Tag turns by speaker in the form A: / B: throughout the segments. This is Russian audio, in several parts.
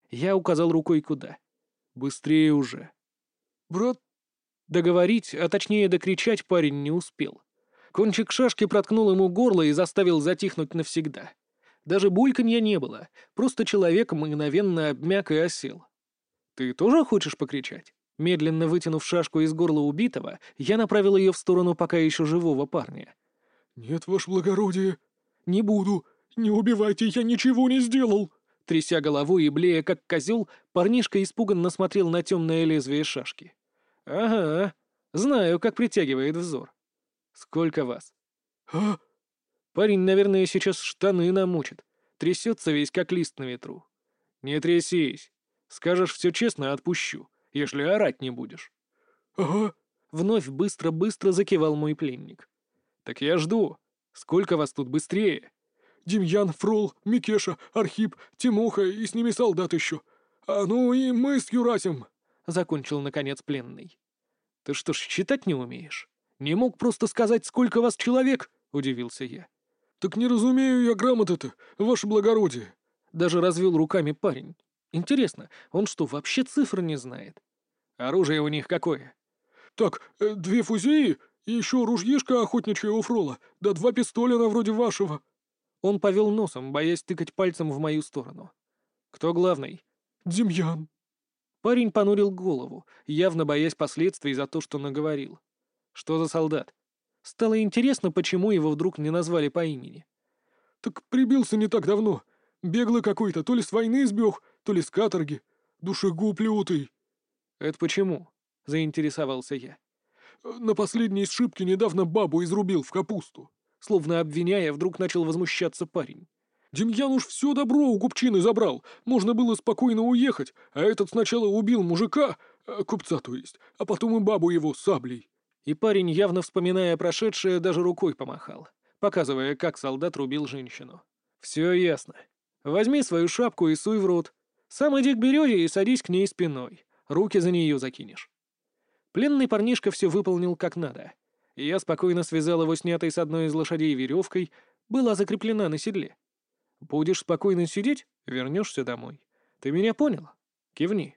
A: Я указал рукой куда. «Быстрее уже».
B: «Брат...»
A: Договорить, а точнее докричать парень не успел. Кончик шашки проткнул ему горло и заставил затихнуть навсегда. Даже бульканья не было, просто человек мгновенно обмяк и осел. «Ты тоже хочешь покричать?» Медленно вытянув шашку из горла убитого, я направил ее в сторону пока еще живого парня.
B: «Нет, ваше благородие, не буду. Не убивайте, я ничего не сделал!»
A: Тряся головой и блея как козел, парнишка испуганно смотрел на темное лезвие шашки. «Ага, знаю, как притягивает взор. Сколько вас?»
B: «А?
A: Парень, наверное, сейчас штаны намочит. Трясется весь, как лист на ветру. «Не трясись. Скажешь все честно — отпущу, если орать не будешь».
B: Ага».
A: Вновь быстро-быстро закивал мой пленник. «Так я жду. Сколько вас тут быстрее?»
B: Демьян, Фрол, Микеша, Архип, Тимоха и с ними солдат еще. А ну и мы с Юрасем!»
A: — закончил, наконец, пленный. «Ты что ж, считать не умеешь? Не мог просто сказать, сколько вас человек?» — удивился я.
B: «Так не разумею я грамоты-то, ваше благородие!»
A: Даже развел руками парень. «Интересно, он что, вообще цифр не знает? Оружие у них какое?»
B: «Так, 2 фузеи и еще ружьишко охотничье у Фрола, да 2 пистолена вроде вашего».
A: Он повел носом, боясь тыкать пальцем в мою сторону. «Кто главный?»
B: «Демьян».
A: Парень понурил голову, явно боясь последствий за то, что наговорил. «Что за солдат?» Стало интересно, почему его вдруг не назвали по имени.
B: «Так прибился не так давно. Беглый какой-то, то ли с войны сбег, то ли с каторги. Душегуб лютый».
A: «Это почему?» — заинтересовался я.
B: «На последней сшибке недавно бабу изрубил в капусту».
A: Словно обвиняя, вдруг начал возмущаться парень.
B: «Демьян уж все добро у купчины забрал. Можно было спокойно уехать, а этот сначала убил мужика, купца то есть, а потом и бабу его саблей».
A: И парень, явно вспоминая прошедшее, даже рукой помахал, показывая, как солдат рубил женщину. «Все ясно. Возьми свою шапку и суй в рот. Сам иди к березе и садись к ней спиной. Руки за нее закинешь». Пленный парнишка все выполнил как надо. Я спокойно связал его снятой с одной из лошадей веревкой, была закреплена на седле. «Будешь спокойно сидеть — вернешься домой. Ты меня понял? Кивни».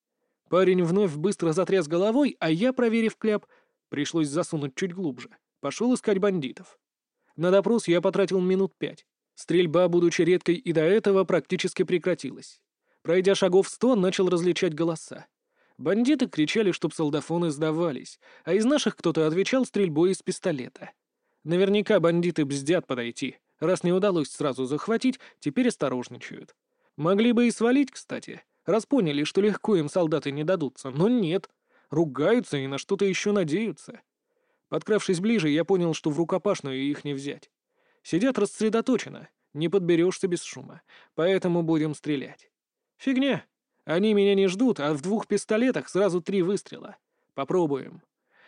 A: Парень вновь быстро затряс головой, а я, проверив кляп, пришлось засунуть чуть глубже. Пошел искать бандитов. На допрос я потратил минут 5. Стрельба, будучи редкой и до этого, практически прекратилась. Пройдя шагов 100, начал различать голоса. Бандиты кричали, чтоб солдафоны сдавались, а из наших кто-то отвечал стрельбой из пистолета. Наверняка бандиты бздят подойти. Раз не удалось сразу захватить, теперь осторожничают. Могли бы и свалить, кстати, раз поняли, что легко им солдаты не дадутся, но нет. Ругаются и на что-то еще надеются. Подкравшись ближе, я понял, что в рукопашную их не взять. Сидят рассредоточенно, не подберешься без шума, поэтому будем стрелять. Фигня. Они меня не ждут, а в 2 пистолетах сразу 3 выстрела. Попробуем.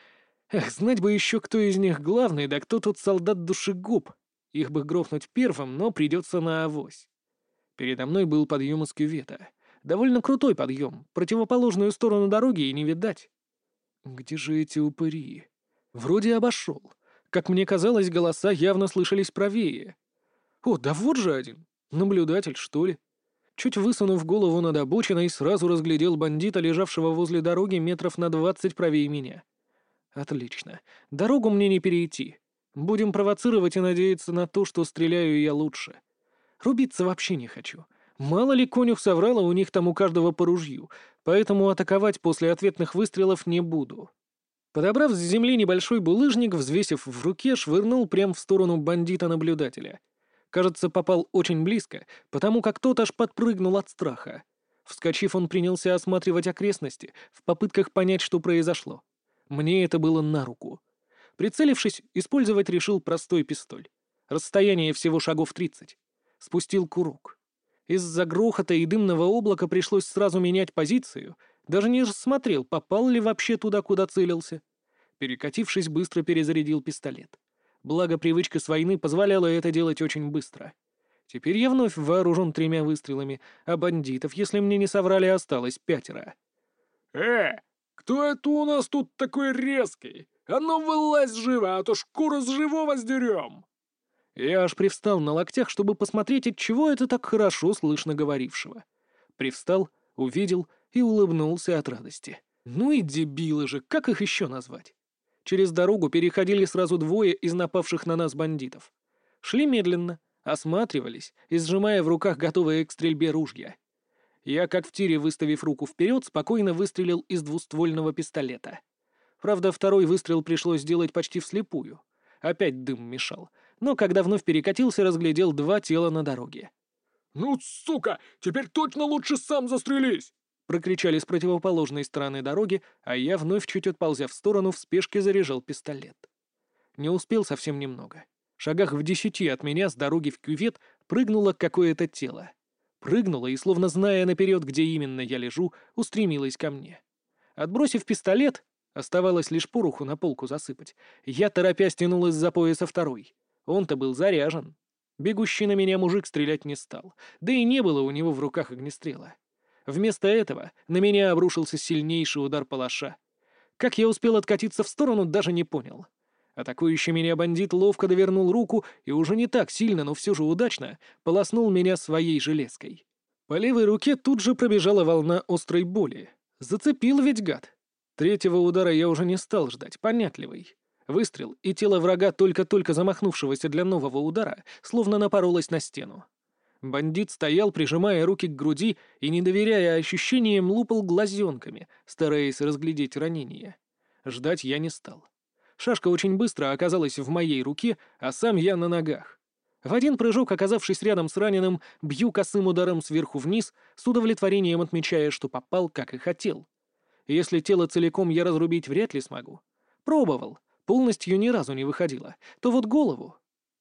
A: Эх, знать бы еще, кто из них главный, да кто тут солдат-душегуб. Их бы грохнуть первым, но придется на авось. Передо мной был подъем из кювета. Довольно крутой подъем, противоположную сторону дороги и не видать. Где же эти упыри? Вроде обошел. Как мне казалось, голоса явно слышались правее. О, да вот же один. Наблюдатель, что ли? Чуть высунув голову над обочиной, сразу разглядел бандита, лежавшего возле дороги метров на 20 правее меня. Отлично. Дорогу мне не перейти. Будем провоцировать и надеяться на то, что стреляю я лучше. Рубиться вообще не хочу. Мало ли конюх соврал, а у них там у каждого по ружью, поэтому атаковать после ответных выстрелов не буду. Подобрав с земли небольшой булыжник, взвесив в руке, швырнул прямо в сторону бандита-наблюдателя. Кажется, попал очень близко, потому как тот аж подпрыгнул от страха. Вскочив, он принялся осматривать окрестности, в попытках понять, что произошло. Мне это было на руку. Прицелившись, использовать решил простой пистоль. Расстояние всего шагов 30. Спустил курок. Из-за грохота и дымного облака пришлось сразу менять позицию. Даже не рассмотрел, попал ли вообще туда, куда целился. Перекатившись, быстро перезарядил пистолет. Благо, привычка с войны позволяла это делать очень быстро. Теперь я вновь вооружен 3 выстрелами, а бандитов, если мне не соврали, осталось 5.
B: Кто это у нас тут такой резкий? А ну вылазь живо, а то шкуру с живого сдерем!»
A: Я аж привстал на локтях, чтобы посмотреть, от чего это так хорошо слышно говорившего. Привстал, увидел и улыбнулся от радости. Ну и дебилы же, как их еще назвать? Через дорогу переходили сразу двое из напавших на нас бандитов. Шли медленно, осматривались и сжимая в руках готовые к стрельбе ружья. Я, как в тире, выставив руку вперед, спокойно выстрелил из двуствольного пистолета. Правда, второй выстрел пришлось сделать почти вслепую. Опять дым мешал. Но когда вновь перекатился, разглядел два тела на дороге.
B: «Ну, сука, теперь точно лучше сам застрелись!»
A: Прокричали с противоположной стороны дороги, а я, вновь чуть отползя в сторону, в спешке заряжал пистолет. Не успел совсем немного. Шагах в 10 от меня с дороги в кювет прыгнуло какое-то тело. Прыгнуло и, словно зная наперед, где именно я лежу, устремилось ко мне. Отбросив пистолет, оставалось лишь пороху на полку засыпать, я, торопясь, тянул из-за пояса второй. Он-то был заряжен. Бегущий на меня мужик стрелять не стал, да и не было у него в руках огнестрела. Вместо этого на меня обрушился сильнейший удар палаша. Как я успел откатиться в сторону, даже не понял. Атакующий меня бандит ловко довернул руку и уже не так сильно, но все же удачно полоснул меня своей железкой. По левой руке тут же пробежала волна острой боли. Зацепил ведь гад. Третьего удара я уже не стал ждать, понятливый. Выстрел, и тело врага, только-только замахнувшегося для нового удара, словно напоролось на стену. Бандит стоял, прижимая руки к груди и, не доверяя ощущениям, лупал глазенками, стараясь разглядеть ранение. Ждать я не стал. Шашка очень быстро оказалась в моей руке, а сам я на ногах. В один прыжок, оказавшись рядом с раненым, бью косым ударом сверху вниз, с удовлетворением отмечая, что попал, как и хотел. Если тело целиком я разрубить вряд ли смогу. Пробовал, полностью ни разу не выходило. То вот голову...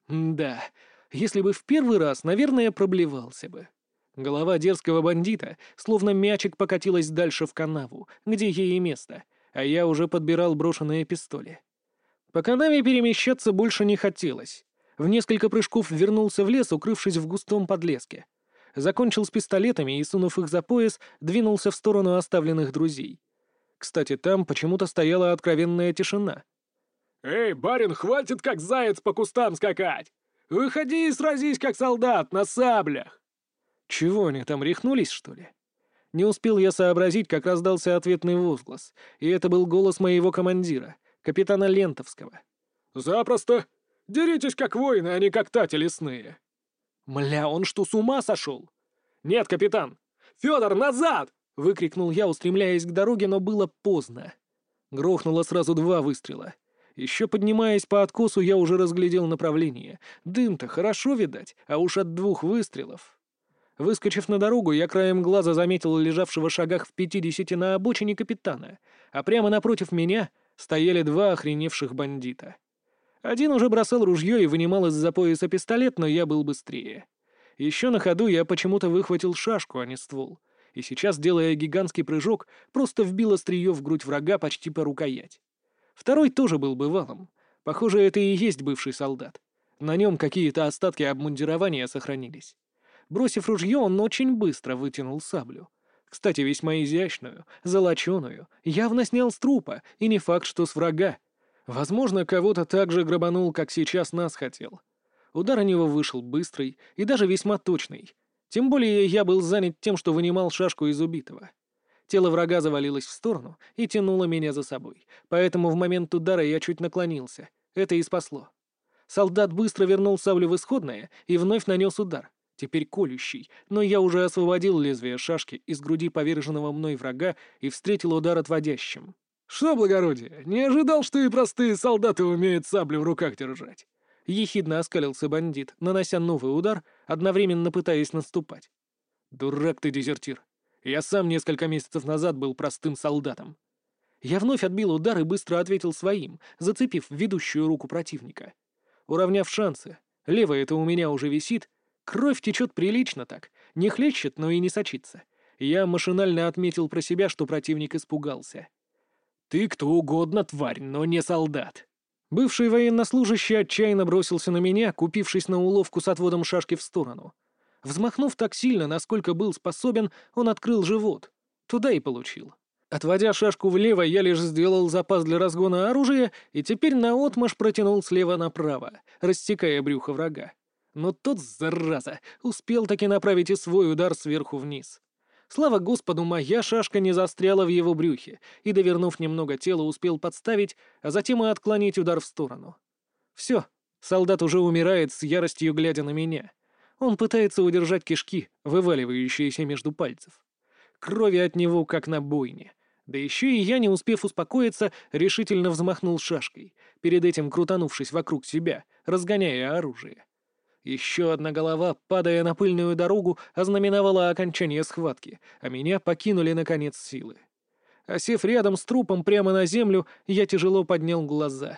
A: Да, если бы в первый раз, наверное, проблевался бы. Голова дерзкого бандита, словно мячик, покатилась дальше в канаву, где ей и место, а я уже подбирал брошенные пистоли. По канаве перемещаться больше не хотелось. В несколько прыжков вернулся в лес, укрывшись в густом подлеске. Закончил с пистолетами и, сунув их за пояс, двинулся в сторону оставленных друзей. Кстати, там почему-то стояла откровенная тишина.
B: «Эй, барин, хватит как заяц по кустам скакать! Выходи и сразись как солдат на саблях!»
A: Чего они там, рехнулись, что ли? Не успел я сообразить, как раздался ответный возглас, и это был голос моего командира, капитана Лентовского.
B: «Запросто! Деритесь как воины, а не как тати лесные!»
A: «Мля, он что, с ума сошел?»
B: «Нет, капитан! Федор, назад!»
A: — выкрикнул я, устремляясь к дороге, но было поздно. Грохнуло сразу 2 выстрела. Еще поднимаясь по откосу, я уже разглядел направление. Дым-то хорошо видать, а уж от 2 выстрелов. Выскочив на дорогу, я краем глаза заметил лежавшего в шагах в 50 на обочине капитана, а прямо напротив меня стояли 2 охреневших бандита. Один уже бросал ружье и вынимал из-за пояса пистолет, но я был быстрее. Еще на ходу я почему-то выхватил шашку, а не ствол, и сейчас, делая гигантский прыжок, просто вбил острие в грудь врага почти по рукоять. Второй тоже был бывалым. Похоже, это и есть бывший солдат. На нем какие-то остатки обмундирования сохранились. Бросив ружье, он очень быстро вытянул саблю. Кстати, весьма изящную, золоченую, явно снял с трупа, и не факт, что с врага. Возможно, кого-то так же грабанул, как сейчас нас хотел. Удар у него вышел быстрый и даже весьма точный. Тем более я был занят тем, что вынимал шашку из убитого. Тело врага завалилось в сторону и тянуло меня за собой, поэтому в момент удара я чуть наклонился. Это и спасло. Солдат быстро вернул саблю в исходное и вновь нанес удар, теперь колющий, но я уже освободил лезвие шашки из груди поверженного мной врага и встретил удар отводящим.
B: «Что, благородие, не ожидал, что и простые солдаты умеют сабли в руках держать?»
A: Ехидно оскалился бандит, нанося новый удар, одновременно пытаясь наступать. «Дурак ты, дезертир! Я сам несколько месяцев назад был простым солдатом». Я вновь отбил удар и быстро ответил своим, зацепив ведущую руку противника. Уравняв шансы, левая-то у меня уже висит, кровь течет прилично так, не хлещет, но и не сочится. Я машинально отметил про себя, что противник испугался. «Ты кто угодно, тварь, но не солдат». Бывший военнослужащий отчаянно бросился на меня, купившись на уловку с отводом шашки в сторону. Взмахнув так сильно, насколько был способен, он открыл живот. Туда и получил. Отводя шашку влево, я лишь сделал запас для разгона оружия и теперь наотмашь протянул слева направо, рассекая брюхо врага. Но тот, зараза, успел таки направить и свой удар сверху вниз. Слава Господу, моя шашка не застряла в его брюхе, и, довернув немного тела, успел подставить, а затем и отклонить удар в сторону. Все, солдат уже умирает с яростью, глядя на меня. Он пытается удержать кишки, вываливающиеся между пальцев. Крови от него, как на бойне. Да еще и я, не успев успокоиться, решительно взмахнул шашкой, перед этим крутанувшись вокруг себя, разгоняя оружие. Еще одна голова, падая на пыльную дорогу, ознаменовала окончание схватки, а меня покинули, наконец, силы. Осев рядом с трупом прямо на землю, я тяжело поднял глаза.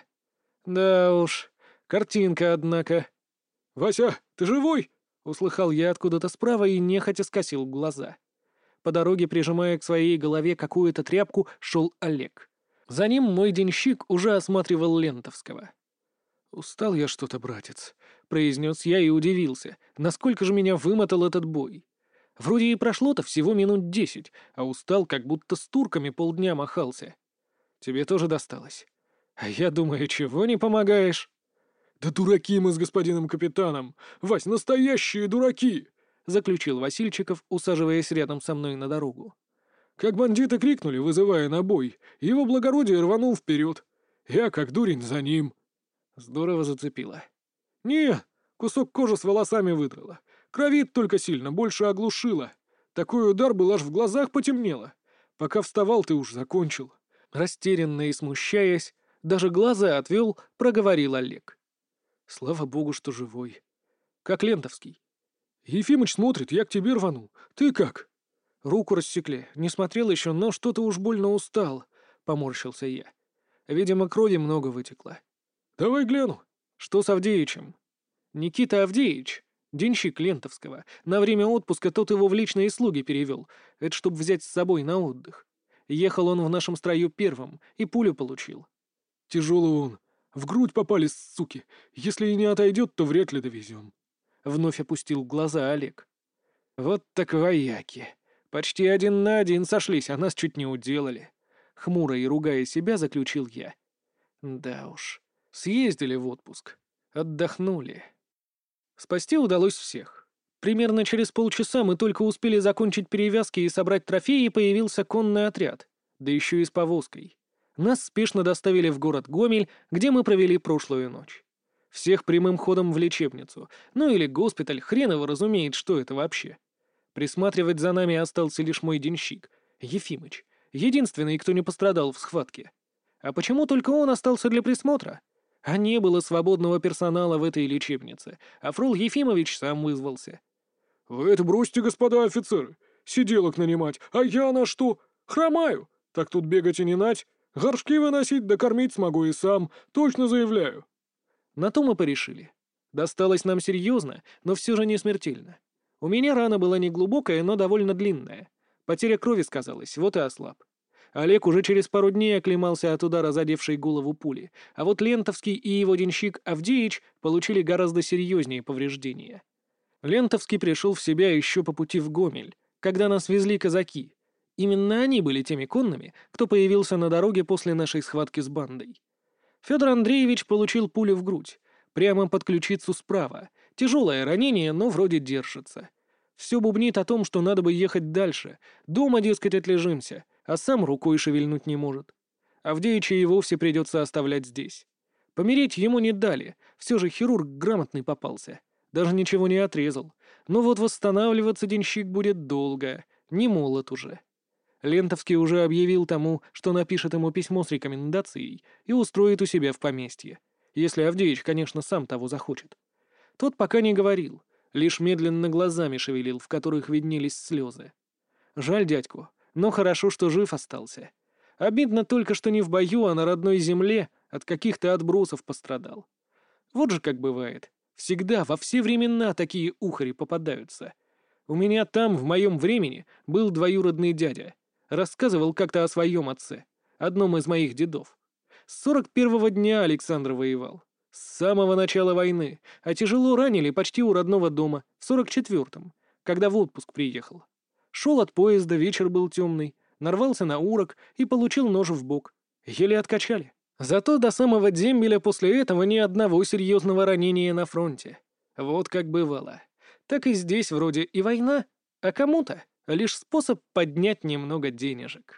A: Да уж, картинка, однако.
B: «Вася, ты живой?»
A: — услыхал я откуда-то справа и нехотя скосил глаза. По дороге, прижимая к своей голове какую-то тряпку, шел Олег. За ним мой денщик уже осматривал Лентовского. «Устал я что-то, братец», — произнес я и удивился, насколько же меня вымотал этот бой. Вроде и прошло-то всего минут 10, а устал, как будто с турками полдня махался. Тебе тоже досталось? А я думаю, чего не помогаешь?
B: «Да дураки мы с господином капитаном! Вась, настоящие дураки!»
A: — заключил Васильчиков, усаживаясь рядом со мной на дорогу.
B: Как бандиты крикнули, вызывая на бой, его благородие рванул вперед. Я, как дурень, за ним.
A: Здорово зацепило.
B: «Не, кусок кожи с волосами выдрало. Кровит только сильно, больше оглушило. Такой удар был, аж в глазах потемнело. Пока вставал, ты уж закончил».
A: Растерянно и смущаясь, даже глаза отвел, проговорил Олег. Слава богу, что живой. Как Лентовский.
B: «Ефимыч смотрит, я к тебе рванул. Ты как?»
A: Руку рассекли. Не смотрел еще, но что-то уж больно устал. Поморщился я. Видимо, крови много вытекло.
B: «Давай гляну».
A: Что с Авдеичем? Никита Авдеич, денщик Лентовского. На время отпуска тот его в личные слуги перевел. Это чтоб взять с собой на отдых. Ехал он в нашем строю первым и пулю получил.
B: «Тяжелый он. В грудь попали, суки. Если и не отойдет, то вряд ли довезем».
A: Вновь опустил глаза Олег. Вот так вояки. Почти один на один сошлись, а нас чуть не уделали. Хмуро и ругая себя, заключил я. Да уж, съездили в отпуск. Отдохнули. Спасти удалось всех. Примерно через полчаса мы только успели закончить перевязки и собрать трофеи, и появился конный отряд. Да еще и с повозкой. Нас спешно доставили в город Гомель, где мы провели прошлую ночь. Всех прямым ходом в лечебницу. Ну или госпиталь, хрен его разумеет, что это вообще. Присматривать за нами остался лишь мой денщик, Ефимыч, единственный, кто не пострадал в схватке. А почему только он остался для присмотра? А не было свободного персонала в этой лечебнице, а Фрол Ефимович сам вызвался.
B: «Вы это бросьте, господа офицеры! Сиделок нанимать, а я на что? Хромаю! Так тут бегать и не нать. Горшки выносить да кормить смогу и сам, точно заявляю».
A: На то мы порешили. Досталось нам серьезно, но все же не смертельно. У меня рана была не глубокая, но довольно длинная. Потеря крови сказалась, вот и ослаб. Олег уже через пару дней оклемался от удара, задевшей голову пули, а вот Лентовский и его денщик Авдеич получили гораздо серьезнее повреждения. Лентовский пришел в себя еще по пути в Гомель, когда нас везли казаки. Именно они были теми конными, кто появился на дороге после нашей схватки с бандой. Федор Андреевич получил пулю в грудь, прямо под ключицу справа. Тяжелое ранение, но вроде держится. Все бубнит о том, что надо бы ехать дальше. Дома, дескать, отлежимся, а сам рукой шевельнуть не может. Авдеича и вовсе придется оставлять здесь. Помереть ему не дали, все же хирург грамотный попался. Даже ничего не отрезал. Но вот восстанавливаться денщик будет долго, не молод уже. Лентовский уже объявил тому, что напишет ему письмо с рекомендацией и устроит у себя в поместье. Если Авдеич, конечно, сам того захочет. Тот пока не говорил, лишь медленно глазами шевелил, в которых виднелись слезы. Жаль дядьку, но хорошо, что жив остался. Обидно только, что не в бою, а на родной земле от каких-то отбросов пострадал. Вот же как бывает. Всегда, во все времена такие ухари попадаются. У меня там, в моем времени, был двоюродный дядя. Рассказывал как-то о своем отце, одном из моих дедов. С 41-го дня Александр воевал. С самого начала войны, а тяжело ранили почти у родного дома, в 44-м, когда в отпуск приехал. Шел от поезда, вечер был темный, нарвался на урок и получил нож в бок. Еле откачали. Зато до самого дембеля после этого ни одного серьезного ранения на фронте. Вот как бывало. Так и здесь вроде и война, а кому-то а лишь способ поднять немного денежек.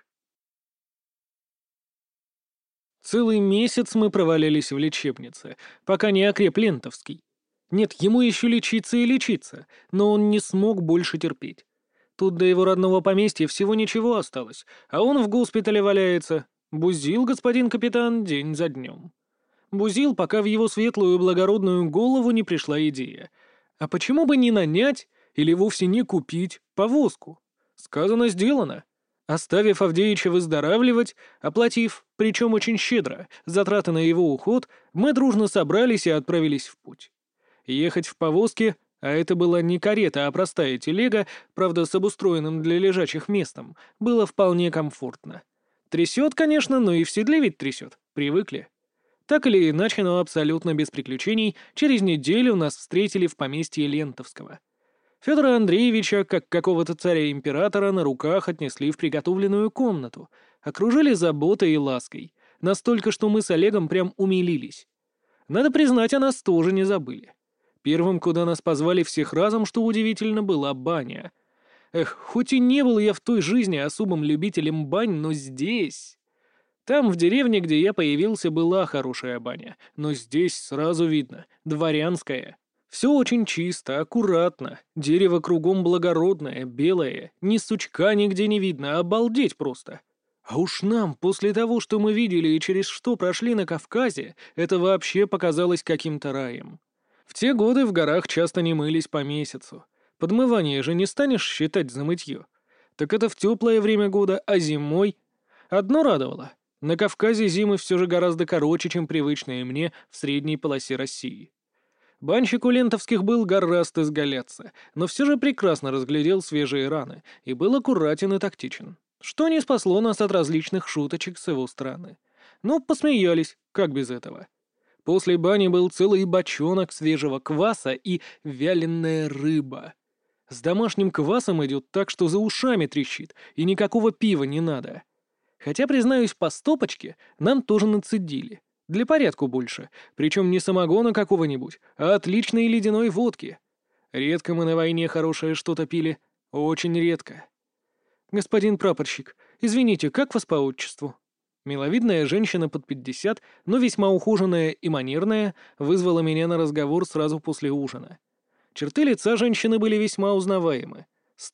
A: Целый месяц мы провалялись в лечебнице, пока не окреп Лентовский. Нет, ему еще лечиться и лечиться, но он не смог больше терпеть. Тут до его родного поместья всего ничего осталось, а он в госпитале валяется. Бузил господин капитан день за днем. Бузил, пока в его светлую и благородную голову не пришла идея. А почему бы не нанять или вовсе не купить повозку? Сказано, сделано. Оставив Авдеича выздоравливать, оплатив, причем очень щедро, затраты на его уход, мы дружно собрались и отправились в путь. Ехать в повозке, а это была не карета, а простая телега, правда, с обустроенным для лежачих местом, было вполне комфортно. Трясет, конечно, но и в седле ведь трясет, привыкли. Так или иначе, но абсолютно без приключений, через неделю нас встретили в поместье Лентовского. Федора Андреевича, как какого-то царя-императора, на руках отнесли в приготовленную комнату, окружили заботой и лаской, настолько, что мы с Олегом прям умилились. Надо признать, о нас тоже не забыли. Первым, куда нас позвали всех разом, что удивительно, была баня. Эх, хоть и не был я в той жизни особым любителем бань, но здесь... Там, в деревне, где я появился, была хорошая баня, но здесь сразу видно — дворянская. Все очень чисто, аккуратно, дерево кругом благородное, белое, ни сучка нигде не видно, обалдеть просто. А уж нам, после того, что мы видели и через что прошли на Кавказе, это вообще показалось каким-то раем. В те годы в горах часто не мылись по месяцу. Подмывание же не станешь считать за мытье. Так это в теплое время года, а зимой... Одно радовало. На Кавказе зимы все же гораздо короче, чем привычные мне в средней полосе России. Банщик у Лентовских был гораст изгаляться, но все же прекрасно разглядел свежие раны и был аккуратен и тактичен, что не спасло нас от различных шуточек с его стороны. Но посмеялись, как без этого. После бани был целый бочонок свежего кваса и вяленая рыба. С домашним квасом идет так, что за ушами трещит, и никакого пива не надо. Хотя, признаюсь, по стопочке нам тоже нацедили. Для порядку больше. Причем не самогона какого-нибудь, а отличной ледяной водки. Редко мы на войне хорошее что-то пили. Очень редко. «Господин прапорщик, извините, как вас по отчеству?» Миловидная женщина под 50, но весьма ухоженная и манерная, вызвала меня на разговор сразу после ужина. Черты лица женщины были весьма узнаваемы.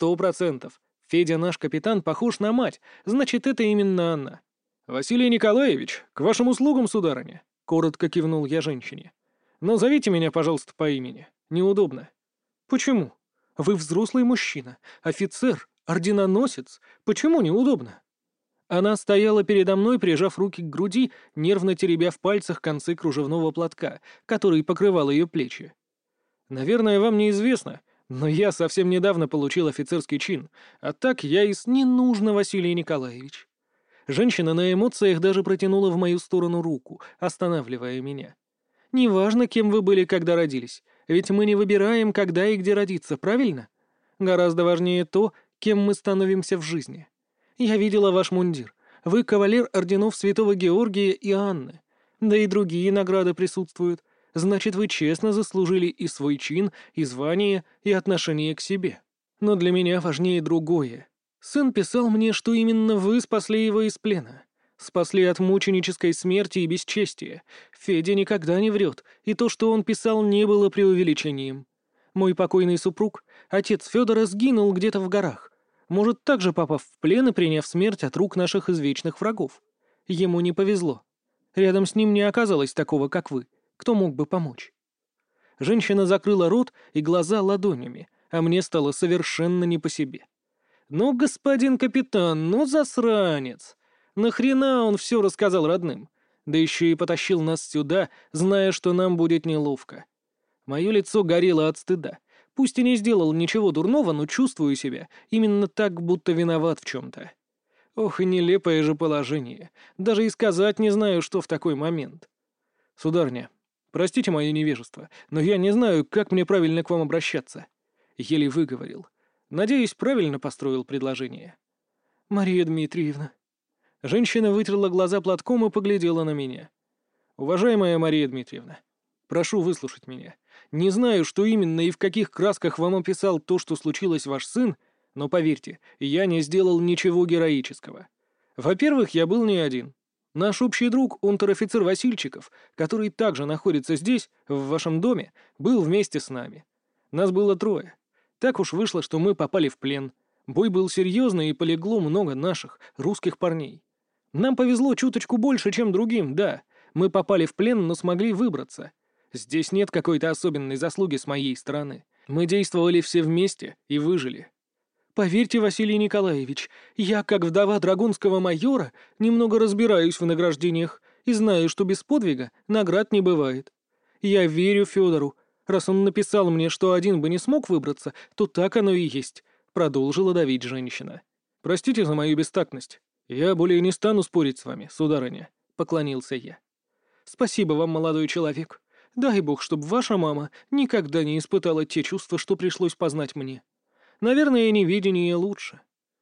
A: 100%. Федя, наш капитан, похож на мать, значит, это именно она. «Василий Николаевич, к вашим услугам, сударыня», — коротко кивнул я женщине. «Но зовите меня, пожалуйста, по имени. Неудобно». «Почему? Вы взрослый мужчина, офицер, орденоносец. Почему неудобно?» Она стояла передо мной, прижав руки к груди, нервно теребя в пальцах концы кружевного платка, который покрывал ее плечи. «Наверное, вам неизвестно, но я совсем недавно получил офицерский чин, а так я из «не нужно, Василий Николаевич». Женщина на эмоциях даже протянула в мою сторону руку, останавливая меня. «Неважно, кем вы были, когда родились, ведь мы не выбираем, когда и где родиться, правильно? Гораздо важнее то, кем мы становимся в жизни. Я видела ваш мундир. Вы кавалер орденов Святого Георгия и Анны. Да и другие награды присутствуют. Значит, вы честно заслужили и свой чин, и звание, и отношение к себе. Но для меня важнее другое. Сын писал мне, что именно вы спасли его из плена. Спасли от мученической смерти и бесчестия. Федя никогда не врет, и то, что он писал, не было преувеличением. Мой покойный супруг, отец Федора, сгинул где-то в горах. Может, также попав в плен и приняв смерть от рук наших извечных врагов. Ему не повезло. Рядом с ним не оказалось такого, как вы. Кто мог бы помочь?» Женщина закрыла рот и глаза ладонями, а мне стало совершенно не по себе. «Ну, господин капитан, ну засранец! Нахрена он все рассказал родным? Да еще и потащил нас сюда, зная, что нам будет неловко. Мое лицо горело от стыда. Пусть и не сделал ничего дурного, но чувствую себя именно так, будто виноват в чем-то. Ох, и нелепое же положение. Даже и сказать не знаю, что в такой момент. Сударыня, простите мое невежество, но я не знаю, как мне правильно к вам обращаться. Еле выговорил. Надеюсь, правильно построил предложение. Мария Дмитриевна. Женщина вытерла глаза платком и поглядела на меня. Уважаемая Мария Дмитриевна, прошу выслушать меня. Не знаю, что именно и в каких красках вам описал то, что случилось ваш сын, Но поверьте, я не сделал ничего героического. Во-первых, я был не один. Наш общий друг, унтер-офицер Васильчиков, который также находится здесь, в вашем доме, был вместе с нами. Нас было 3. Так уж вышло, что мы попали в плен. Бой был серьезный, и полегло много наших, русских парней. Нам повезло чуточку больше, чем другим, да. Мы попали в плен, но смогли выбраться. Здесь нет какой-то особенной заслуги с моей стороны. Мы действовали все вместе и выжили. Поверьте, Василий Николаевич, я, как вдова драгунского майора, немного разбираюсь в награждениях и знаю, что без подвига наград не бывает. Я верю Федору. Раз он написал мне, что один бы не смог выбраться, то так оно и есть, — продолжила давить женщина. Простите за мою бестактность. Я более не стану спорить с вами, сударыня, — поклонился я. Спасибо вам, молодой человек. Дай бог, чтобы ваша мама никогда не испытала те чувства, что пришлось познать мне. Наверное, неведение лучше.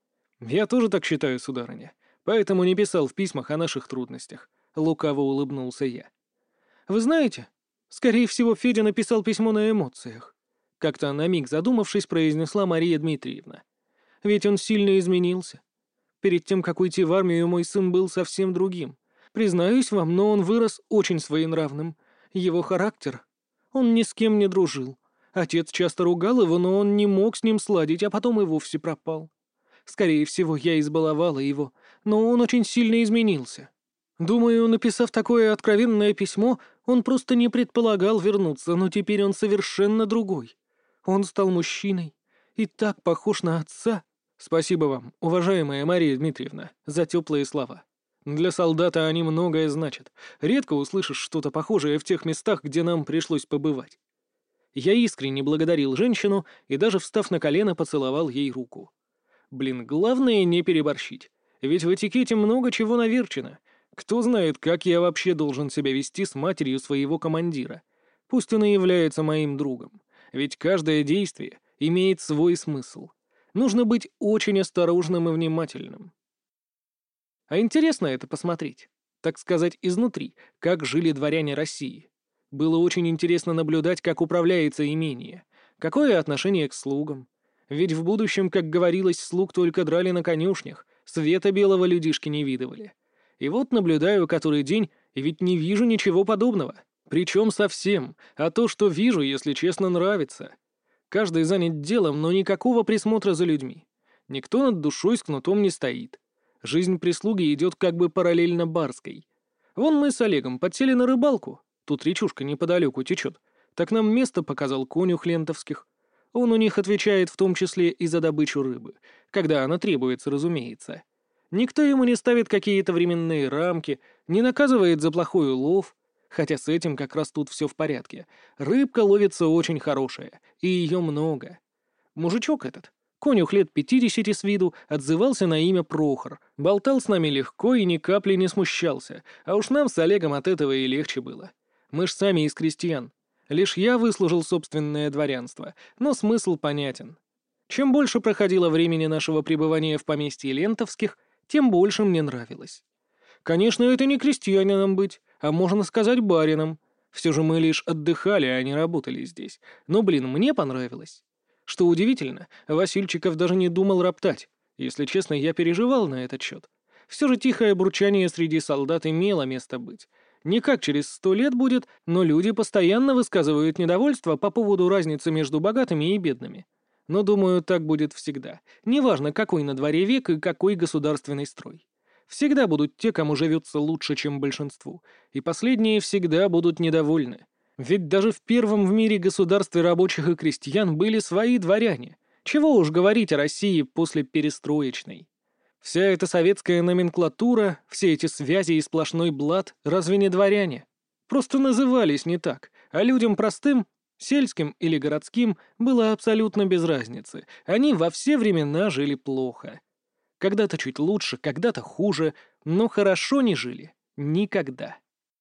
A: Я тоже так считаю, сударыня, поэтому не писал в письмах о наших трудностях. Лукаво улыбнулся я. Вы знаете, скорее всего, Федя написал письмо на эмоциях. Как-то на миг задумавшись, произнесла Мария Дмитриевна. Ведь он сильно изменился. Перед тем, как уйти в армию, мой сын был совсем другим. Признаюсь вам, но он вырос очень своенравным. Его характер... Он ни с кем не дружил. Отец часто ругал его, но он не мог с ним сладить, а потом и вовсе пропал. Скорее всего, я избаловала его, но он очень сильно изменился. Думаю, написав такое откровенное письмо, он просто не предполагал вернуться, но теперь он совершенно другой. Он стал мужчиной и так похож на отца. Спасибо вам, уважаемая Мария Дмитриевна, за теплые слова. Для солдата они многое значат. Редко услышишь что-то похожее в тех местах, где нам пришлось побывать. Я искренне благодарил женщину и даже, встав на колено, поцеловал ей руку. Блин, главное не переборщить. Ведь в этикете много чего наверчено. Кто знает, как я вообще должен себя вести с матерью своего командира. Пусть он и является моим другом. Ведь каждое действие имеет свой смысл. Нужно быть очень осторожным и внимательным. А интересно это посмотреть. Так сказать, изнутри, как жили дворяне России. Было очень интересно наблюдать, как управляется имение. Какое отношение к слугам. Ведь в будущем, как говорилось, слуг только драли на конюшнях, света белого людишки не видывали. И вот наблюдаю который день, и ведь не вижу ничего подобного. Причем совсем, а то, что вижу, если честно, нравится. Каждый занят делом, но никакого присмотра за людьми. Никто над душой с кнутом не стоит. Жизнь прислуги идет как бы параллельно барской. Вон мы с Олегом подсели на рыбалку. Тут речушка неподалеку течет. Так нам место показал конюх Лентовских. Он у них отвечает в том числе и за добычу рыбы. Когда она требуется, разумеется. Никто ему не ставит какие-то временные рамки, не наказывает за плохой улов. Хотя с этим как раз тут все в порядке. Рыбка ловится очень хорошая, и ее много. Мужичок этот, конюх лет 50 с виду, отзывался на имя Прохор. Болтал с нами легко и ни капли не смущался. А уж нам с Олегом от этого и легче было. Мы ж сами из крестьян. Лишь я выслужил собственное дворянство, но смысл понятен. Чем больше проходило времени нашего пребывания в поместье Лентовских, тем больше мне нравилось. Конечно, это не крестьянином быть, а можно сказать барином. Все же мы лишь отдыхали, а не работали здесь. Но, блин, мне понравилось. Что удивительно, Васильчиков даже не думал роптать. Если честно, я переживал на этот счет. Все же тихое бурчание среди солдат имело место быть. Не как через 100 лет будет, но люди постоянно высказывают недовольство по поводу разницы между богатыми и бедными. Но, думаю, так будет всегда. Неважно, какой на дворе век и какой государственный строй. Всегда будут те, кому живется лучше, чем большинству. И последние всегда будут недовольны. Ведь даже в первом в мире государстве рабочих и крестьян были свои дворяне. Чего уж говорить о России после перестроечной. Вся эта советская номенклатура, все эти связи и сплошной блат, разве не дворяне? Просто назывались не так, а людям простым, сельским или городским, было абсолютно без разницы. Они во все времена жили плохо. Когда-то чуть лучше, когда-то хуже, но хорошо не жили. Никогда.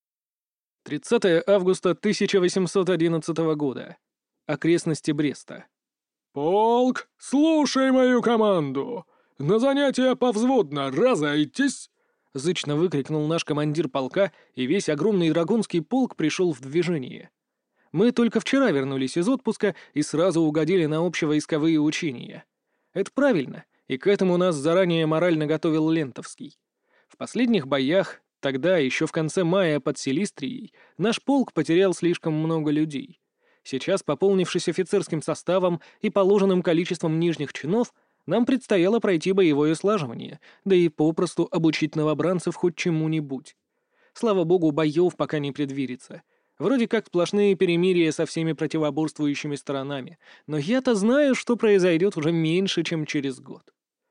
A: 30 августа 1811 года. Окрестности Бреста.
B: «Полк, слушай мою команду! На занятия повзводно разойтись!»
A: — зычно выкрикнул наш командир полка, и весь огромный драгунский полк пришел в движение. Мы только вчера вернулись из отпуска и сразу угодили на общевойсковые учения. Это правильно, и к этому нас заранее морально готовил Лентовский. В последних боях, тогда, еще в конце мая под Силистрией, наш полк потерял слишком много людей. Сейчас, пополнившись офицерским составом и положенным количеством нижних чинов, нам предстояло пройти боевое слаживание, да и попросту обучить новобранцев хоть чему-нибудь. Слава богу, боев пока не предвидится. Вроде как сплошные перемирия со всеми противоборствующими сторонами, но я-то знаю, что произойдет уже меньше, чем через год.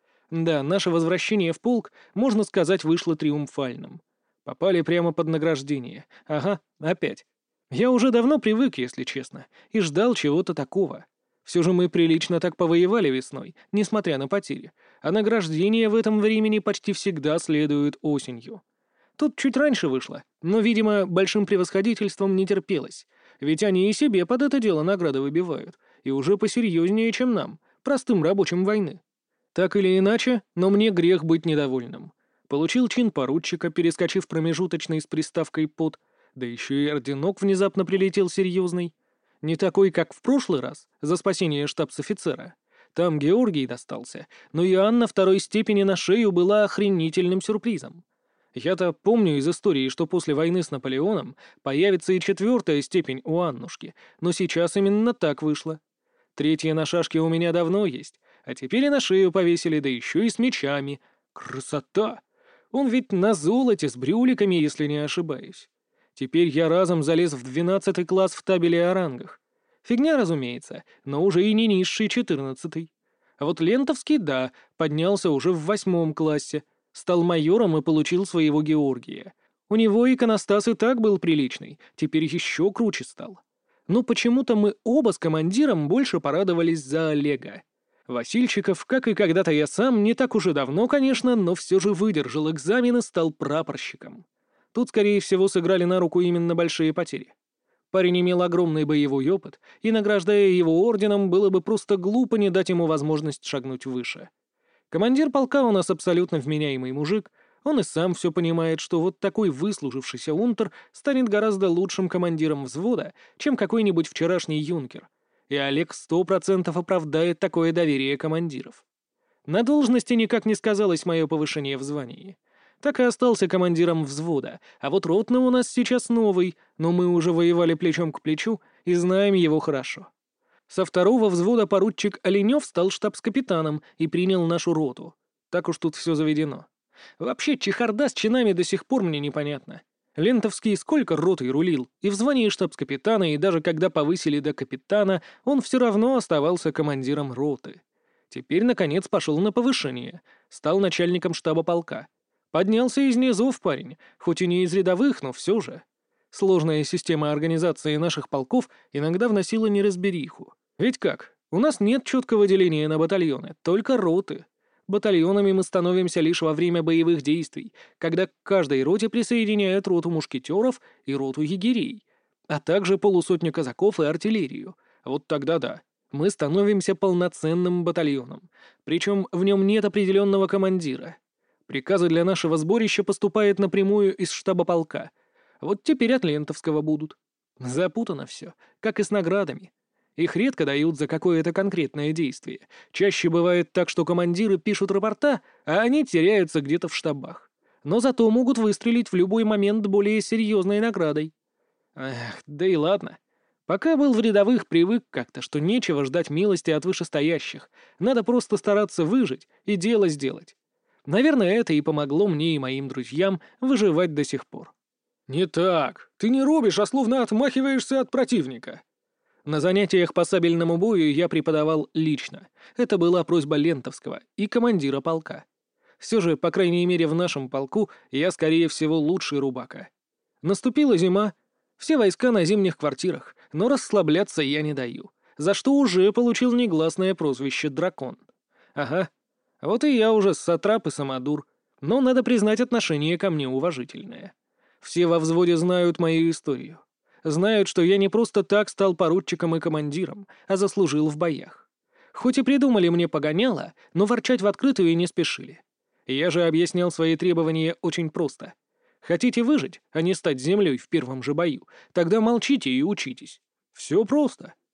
A: Да, наше возвращение в полк, можно сказать, вышло триумфальным. Попали прямо под награждение. Ага, опять. Я уже давно привык, если честно, и ждал чего-то такого. Все же мы прилично так повоевали весной, несмотря на потери, а награждение в этом времени почти всегда следует осенью. Тут чуть раньше вышло, но, видимо, большим превосходительством не терпелось, ведь они и себе под это дело награды выбивают, и уже посерьезнее, чем нам, простым рабочим войны. Так или иначе, но мне грех быть недовольным. Получил чин поручика, перескочив промежуточный с приставкой «под», да еще и орденок внезапно прилетел серьезный. Не такой, как в прошлый раз, за спасение штабс-офицера. Там Георгий достался, но и Анна второй степени на шею была охренительным сюрпризом. Я-то помню из истории, что после войны с Наполеоном появится и 4-я степень у Аннушки, но сейчас именно так вышло. 3-я на шашке у меня давно есть, а теперь и на шею повесили, да еще и с мечами. Красота! Он ведь на золоте с брюликами, если не ошибаюсь. Теперь я разом залез в 12-й класс в табеле о рангах. Фигня, разумеется, но уже и не низший 14-й. А вот Лентовский, да, поднялся уже в 8-м классе, стал майором и получил своего Георгия. У него иконостас и так был приличный, теперь еще круче стал. Но почему-то мы оба с командиром больше порадовались за Олега. Васильчиков, как и когда-то я сам, не так уж и давно, конечно, но все же выдержал экзамен и стал прапорщиком. Тут, скорее всего, сыграли на руку именно большие потери. Парень имел огромный боевой опыт, и, награждая его орденом, было бы просто глупо не дать ему возможность шагнуть выше. Командир полка у нас абсолютно вменяемый мужик, он и сам все понимает, что вот такой выслужившийся унтер станет гораздо лучшим командиром взвода, чем какой-нибудь вчерашний юнкер. И Олег 100% оправдает такое доверие командиров. На должности никак не сказалось мое повышение в звании. Так и остался командиром взвода, а вот ротный у нас сейчас новый, но мы уже воевали плечом к плечу и знаем его хорошо. Со 2-го взвода поручик Оленев стал штабс-капитаном и принял нашу роту. Так уж тут все заведено. Вообще, чехарда с чинами до сих пор мне непонятна. Лентовский сколько ротой рулил, и в звании штабс-капитана, и даже когда повысили до капитана, он все равно оставался командиром роты. Теперь, наконец, пошел на повышение, стал начальником штаба полка. Поднялся из низов парень, хоть и не из рядовых, но все же. Сложная система организации наших полков иногда вносила неразбериху. Ведь как? У нас нет четкого деления на батальоны, только роты. Батальонами мы становимся лишь во время боевых действий, когда к каждой роте присоединяют роту мушкетеров и роту егерей, а также полусотню казаков и артиллерию. Вот тогда да, мы становимся полноценным батальоном, причем в нем нет определенного командира. Приказы для нашего сборища поступают напрямую из штаба полка. Вот теперь от Лентовского будут. Запутано все, как и с наградами. Их редко дают за какое-то конкретное действие. Чаще бывает так, что командиры пишут рапорта, а они теряются где-то в штабах. Но зато могут выстрелить в любой момент более серьезной наградой. Эх, да и ладно. Пока был в рядовых, привык как-то, что нечего ждать милости от вышестоящих. Надо просто стараться выжить и дело сделать. Наверное, это и помогло мне и моим друзьям выживать до сих пор.
B: «Не так. Ты не рубишь, а словно отмахиваешься от противника».
A: На занятиях по сабельному бою я преподавал лично. Это была просьба Лентовского и командира полка. Все же, по крайней мере, в нашем полку я, скорее всего, лучший рубака. Наступила зима, все войска на зимних квартирах, но расслабляться я не даю, за что уже получил негласное прозвище «Дракон». Ага, вот и я уже сатрап и самодур, но, надо признать, отношение ко мне уважительное. Все во взводе знают мою историю. Знают, что я не просто так стал поручиком и командиром, а заслужил в боях. Хоть и придумали мне погоняло, но ворчать в открытую не спешили. Я же объяснял свои требования очень просто. Хотите выжить, а не стать землей в первом же бою, тогда молчите и учитесь. Все просто.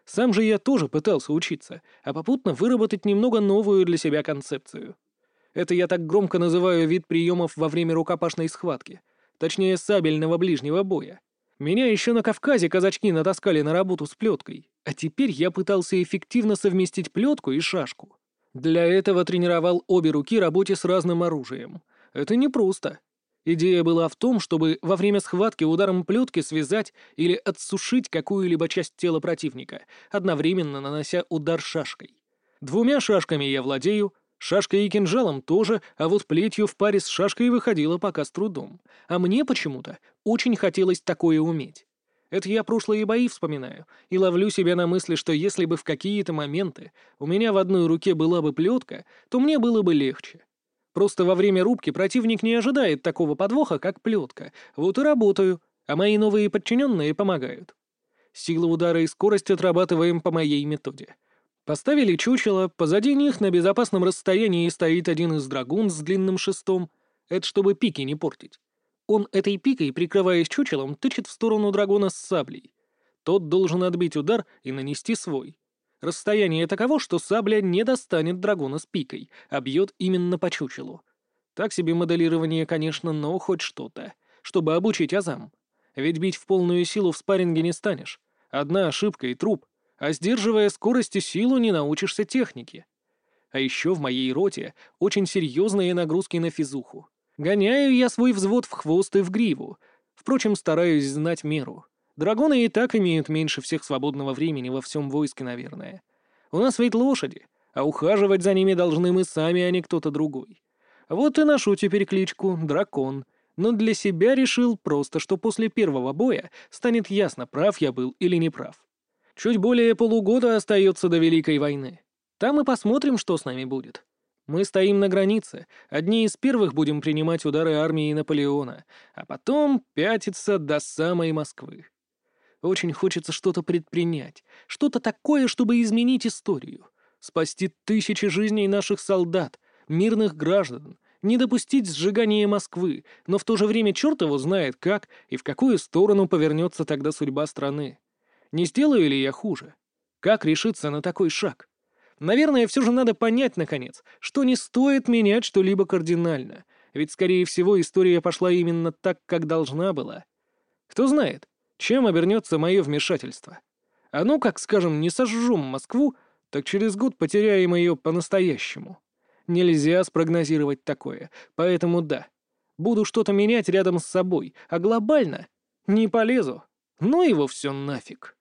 A: Сам же я тоже пытался учиться, а попутно выработать немного новую для себя концепцию. Это я так громко называю вид приемов во время рукопашной схватки, точнее сабельного ближнего боя. Меня еще на Кавказе казачки натаскали на работу с плеткой, а теперь я пытался эффективно совместить плетку и шашку. Для этого тренировал обе руки работе с разным оружием. Это непросто. Идея была в том, чтобы во время схватки ударом плетки связать или отсушить какую-либо часть тела противника, одновременно нанося удар шашкой. Двумя шашками я владею, шашкой и кинжалом тоже, а вот плетью в паре с шашкой выходило пока с трудом. А мне почему-то очень хотелось такое уметь. Это я прошлые бои вспоминаю и ловлю себя на мысли, что если бы в какие-то моменты у меня в одной руке была бы плетка, то мне было бы легче. Просто во время рубки противник не ожидает такого подвоха, как плетка. Вот и работаю, а мои новые подчиненные помогают. Сила удара и скорость отрабатываем по моей методе. Поставили чучело, позади них на безопасном расстоянии стоит один из драгун с длинным шестом. Это чтобы пики не портить. Он этой пикой, прикрываясь чучелом, тычет в сторону драгуна с саблей. Тот должен отбить удар и нанести свой. Расстояние таково, что сабля не достанет драгуна с пикой, а бьет именно по чучелу. Так себе моделирование, конечно, но хоть что-то, чтобы обучить азам. Ведь бить в полную силу в спарринге не станешь. Одна ошибка и труп, а сдерживая скорость и силу не научишься технике. А еще в моей роте очень серьезные нагрузки на физуху. Гоняю я свой взвод в хвост и в гриву. Впрочем, стараюсь знать меру. Драгоны и так имеют меньше всех свободного времени во всем войске, наверное. У нас ведь лошади, а ухаживать за ними должны мы сами, а не кто-то другой. Вот и ношу теперь кличку «Дракон», но для себя решил просто, что после первого боя станет ясно, прав я был или не прав. Чуть более полугода остается до Великой войны. Там и посмотрим, что с нами будет. Мы стоим на границе, одни из первых будем принимать удары армии Наполеона, а потом пятиться до самой Москвы. Очень хочется что-то предпринять, что-то такое, чтобы изменить историю, спасти тысячи жизней наших солдат, мирных граждан, не допустить сжигания Москвы, но в то же время черт его знает как и в какую сторону повернется тогда судьба страны. Не сделаю ли я хуже? Как решиться на такой шаг? Наверное, все же надо понять, наконец, что не стоит менять что-либо кардинально, ведь, скорее всего, история пошла именно так, как должна была. Кто знает, чем обернется мое вмешательство? А ну, как скажем, не сожжем Москву, так через год потеряем ее по-настоящему. Нельзя спрогнозировать такое, поэтому да, буду что-то менять рядом с собой, а глобально не полезу. Ну его все нафиг.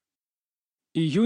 A: Июнь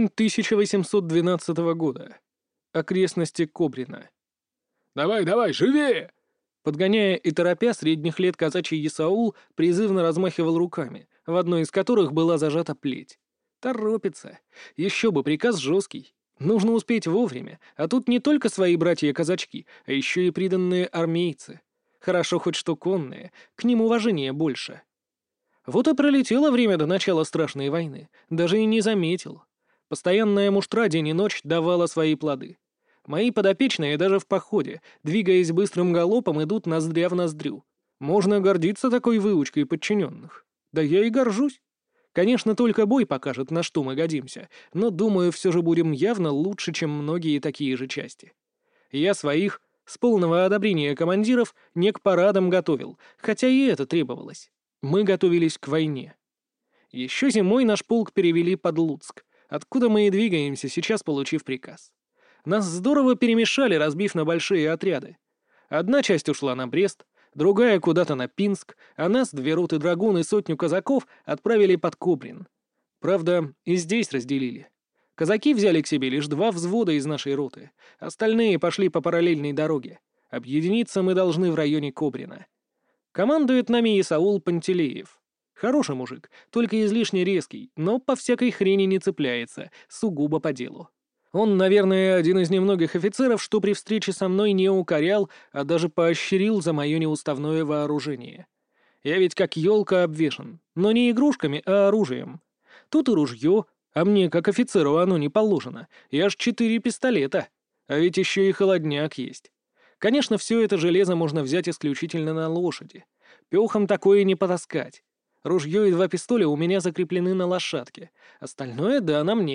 A: 1812 года. Окрестности Кобрина.
B: «Давай, давай, живее!»
A: Подгоняя и торопя, средних лет казачий Исаул призывно размахивал руками, в одной из которых была зажата плеть. Торопится. Еще бы, приказ жесткий. Нужно успеть вовремя, а тут не только свои братья-казачки, а еще и приданные армейцы. Хорошо хоть что конные, к ним уважения больше. Вот и пролетело время до начала страшной войны, даже и не заметил. Постоянная муштра день и ночь давала свои плоды. Мои подопечные даже в походе, двигаясь быстрым галопом, идут ноздря в ноздрю. Можно гордиться такой выучкой подчиненных. Да я и горжусь. Конечно, только бой покажет, на что мы годимся, но, думаю, все же будем явно лучше, чем многие такие же части. Я своих, с полного одобрения командиров, не к парадам готовил, хотя и это требовалось. Мы готовились к войне. Еще зимой наш полк перевели под Луцк, откуда мы и двигаемся, сейчас получив приказ. Нас здорово перемешали, разбив на большие отряды. Одна часть ушла на Брест, другая куда-то на Пинск, а нас, 2 роты драгун и 100 казаков, отправили под Кобрин. Правда, и здесь разделили. Казаки взяли к себе лишь 2 взвода из нашей роты, остальные пошли по параллельной дороге. Объединиться мы должны в районе Кобрина. Командует нами Исаул Пантелеев. Хороший мужик, только излишне резкий, но по всякой хрени не цепляется, сугубо по делу. Он, наверное, один из немногих офицеров, что при встрече со мной не укорял, а даже поощрил за мое неуставное вооружение. Я ведь как елка обвешан, но не игрушками, а оружием. Тут и ружье, а мне, как офицеру, оно не положено, и аж 4 пистолета, а ведь еще и холодняк есть. Конечно, все это железо можно взять исключительно на лошади. Пехом такое не потаскать. Ружье и 2 пистоля у меня закреплены на лошадке, остальное, да, на мне —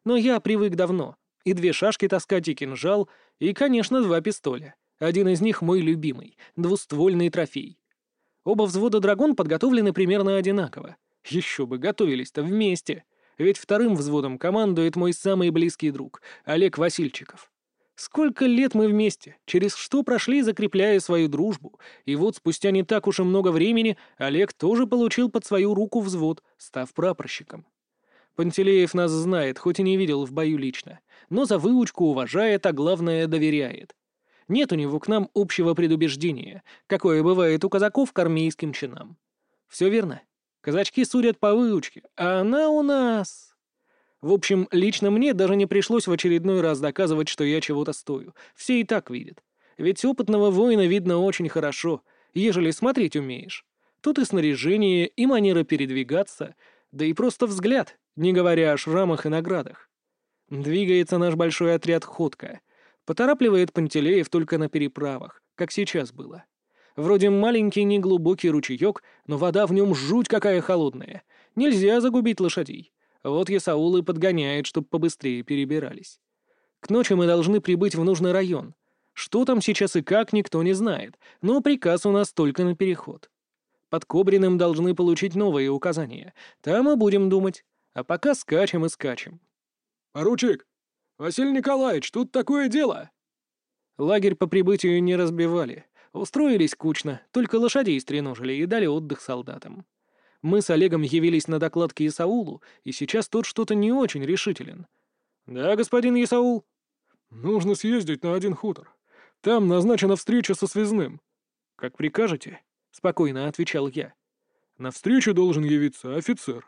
A: Но я привык давно. И 2 шашки таскать, и кинжал, и, конечно, 2 пистоля. Один из них мой любимый, двуствольный трофей. Оба взвода «Драгун» подготовлены примерно одинаково. Еще бы, готовились-то вместе. Ведь вторым взводом командует мой самый близкий друг, Олег Васильчиков. Сколько лет мы вместе, через что прошли, закрепляя свою дружбу. И вот спустя не так уж и много времени Олег тоже получил под свою руку взвод, став прапорщиком. Пантелеев нас знает, хоть и не видел в бою лично, но за выучку уважает, а главное доверяет. Нет у него к нам общего предубеждения, какое бывает у казаков к армейским чинам. Все верно. Казачки судят по выучке, а она у нас... В общем, лично мне даже не пришлось в очередной раз доказывать, что я чего-то стою. Все и так видят. Ведь опытного воина видно очень хорошо, ежели смотреть умеешь. Тут и снаряжение, и манера передвигаться, да и просто взгляд, не говоря о шрамах и наградах. Двигается наш большой отряд ходко. Поторапливает Пантелеев только на переправах, как сейчас было. Вроде маленький неглубокий ручеек, но вода в нем жуть какая холодная. Нельзя загубить лошадей. Вот Есаул и подгоняет, чтоб побыстрее перебирались. К ночи мы должны прибыть в нужный район. Что там сейчас и как, никто не знает, но приказ у нас только на переход. Под Кобриным должны получить новые указания. Там и будем думать. А пока скачем и скачем.
B: «Поручик! Василий Николаевич, тут такое дело!»
A: Лагерь по прибытию не разбивали. Устроились кучно, только лошадей стреножили и дали отдых солдатам. Мы с Олегом явились на доклад к Исаулу, и сейчас тот что-то не очень решителен. «Да, господин Исаул?»
B: «Нужно съездить на один хутор. Там назначена встреча со связным».
A: «Как прикажете?» — спокойно отвечал я.
B: «На встречу должен явиться офицер».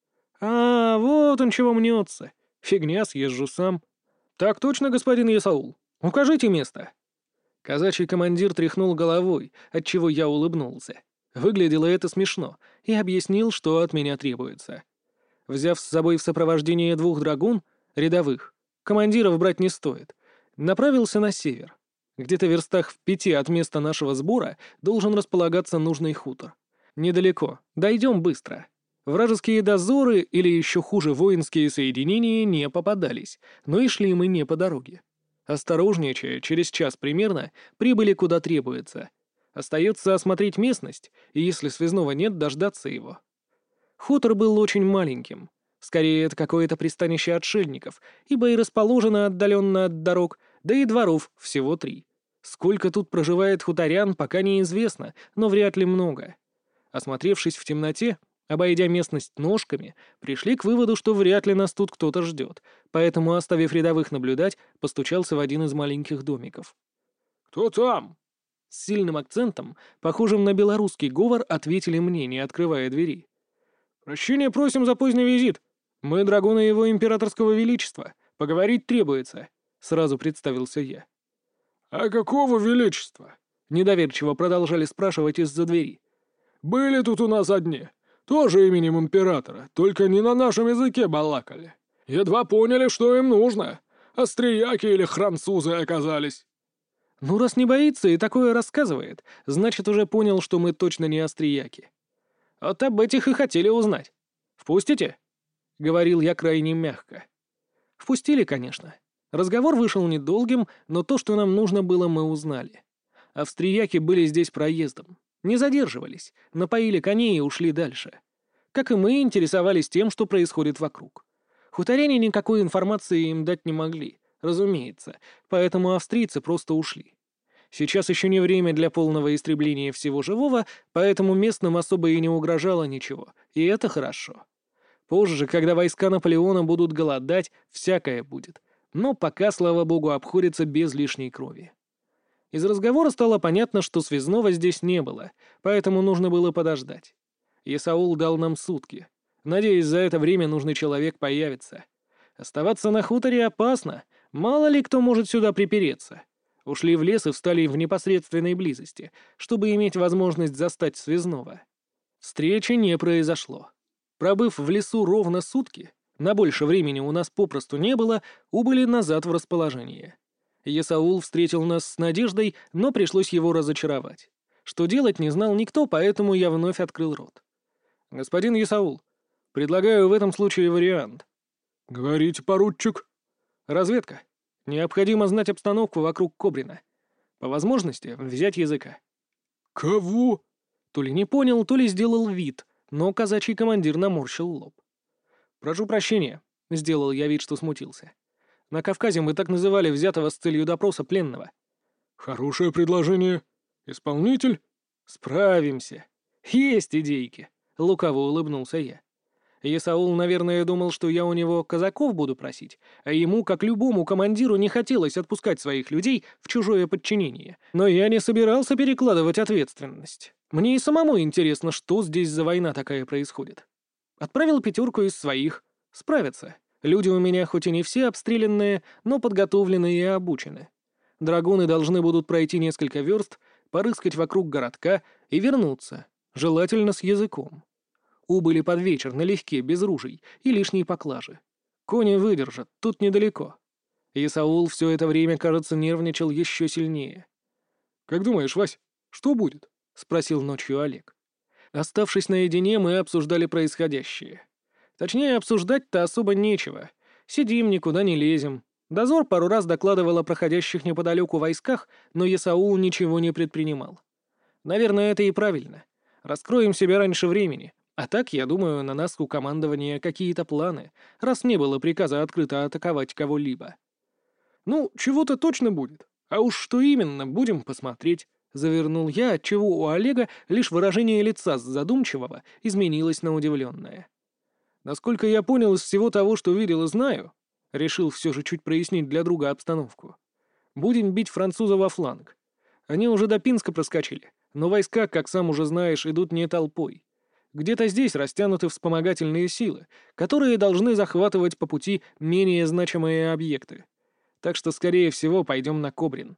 A: «А, вот он чего мнется. Фигня, съезжу сам». «Так точно, господин Исаул. Укажите место». Казачий командир тряхнул головой, отчего я улыбнулся. Выглядело это смешно, и объяснил, что от меня требуется. Взяв с собой в сопровождение 2 драгун, рядовых, командиров брать не стоит, направился на север. Где-то в верстах в 5 от места нашего сбора должен располагаться нужный хутор. Недалеко, дойдем быстро. Вражеские дозоры, или еще хуже воинские соединения, не попадались, но и шли мы не по дороге. Осторожничая, через час примерно прибыли куда требуется. Остается осмотреть местность, и если связного нет, дождаться его. Хутор был очень маленьким. Скорее, это какое-то пристанище отшельников, ибо и расположено отдаленно от дорог, да и дворов всего 3. Сколько тут проживает хуторян, пока неизвестно, но вряд ли много. Осмотревшись в темноте, обойдя местность ножками, пришли к выводу, что вряд ли нас тут кто-то ждет, поэтому, оставив рядовых наблюдать, постучался в один из маленьких домиков.
B: «Кто там?»
A: С сильным акцентом, похожим на белорусский говор, ответили мне, не открывая двери. «Прощения просим за поздний визит. Мы драгуны его императорского величества. Поговорить требуется», — сразу представился я.
B: «А какого величества?»
A: — недоверчиво продолжали спрашивать из-за двери.
B: «Были тут у нас одни, тоже именем императора, только не на нашем языке балакали. Едва поняли, что им нужно. Острияки или французы оказались».
A: «Ну, раз не боится и такое рассказывает, значит, уже понял, что мы точно не острияки. Вот об этих и хотели узнать. Впустите?» — говорил я крайне мягко. Впустили, конечно. Разговор вышел недолгим, но то, что нам нужно было, мы узнали. Австрияки были здесь проездом. Не задерживались, напоили коней и ушли дальше. Как и мы, интересовались тем, что происходит вокруг. Хуторяне никакой информации им дать не могли, разумеется, поэтому австрийцы просто ушли. Сейчас еще не время для полного истребления всего живого, поэтому местным особо и не угрожало ничего, и это хорошо. Позже, когда войска Наполеона будут голодать, всякое будет. Но пока, слава богу, обходится без лишней крови. Из разговора стало понятно, что связного здесь не было, поэтому нужно было подождать. Исаул дал нам сутки. Надеюсь, за это время нужный человек появится. Оставаться на хуторе опасно, мало ли кто может сюда припереться. Ушли в лес и встали в непосредственной близости, чтобы иметь возможность застать связного. Встречи не произошло. Пробыв в лесу ровно сутки, на больше времени у нас попросту не было, убыли назад в расположение. Есаул встретил нас с надеждой, но пришлось его разочаровать. Что делать не знал никто, поэтому я вновь открыл рот. «Господин Есаул, предлагаю в этом случае вариант».
B: «Говорите, поручик».
A: Разведка. Необходимо знать обстановку вокруг Кобрина. По возможности взять языка.
B: «Кого?»
A: То ли не понял, то ли сделал вид, но казачий командир наморщил лоб. «Прошу прощения», — сделал я вид, что смутился. «На Кавказе мы так называли взятого с целью допроса пленного».
B: «Хорошее предложение. Исполнитель?»
A: «Справимся. Есть идейки», — лукаво улыбнулся я. Есаул, наверное, думал, что я у него казаков буду просить, а ему, как любому командиру, не хотелось отпускать своих людей в чужое подчинение. Но я не собирался перекладывать ответственность. Мне и самому интересно, что здесь за война такая происходит. Отправил 5 из своих. Справятся. Люди у меня хоть и не все обстрелянные, но подготовленные и обучены. Драгуны должны будут пройти несколько верст, порыскать вокруг городка и вернуться, желательно с языком. Убыли под вечер, налегке, без ружей и лишней поклажи. Кони выдержат, тут недалеко. Исаул все это время, кажется, нервничал еще сильнее.
B: «Как думаешь, Вась, что будет?»
A: — спросил ночью Олег. Оставшись наедине, мы обсуждали происходящее. Точнее, обсуждать-то особо нечего. Сидим, никуда не лезем. Дозор пару раз докладывал о проходящих неподалеку войсках, но Есаул ничего не предпринимал. Наверное, это и правильно. Раскроем себя раньше времени. А так, я думаю, на нас у командования какие-то планы, раз не было приказа открыто атаковать кого-либо. «Ну, чего-то точно будет. А уж что именно, будем посмотреть», — завернул я, отчего у Олега лишь выражение лица с задумчивого изменилось на удивленное. Насколько я понял из всего того, что видел и знаю, решил все же чуть прояснить для друга обстановку. Будем бить француза во фланг. Они уже до Пинска проскочили, но войска, как сам уже знаешь, идут не толпой. Где-то здесь растянуты вспомогательные силы, которые должны захватывать по пути менее значимые объекты. Так что, скорее всего, пойдем на Кобрин.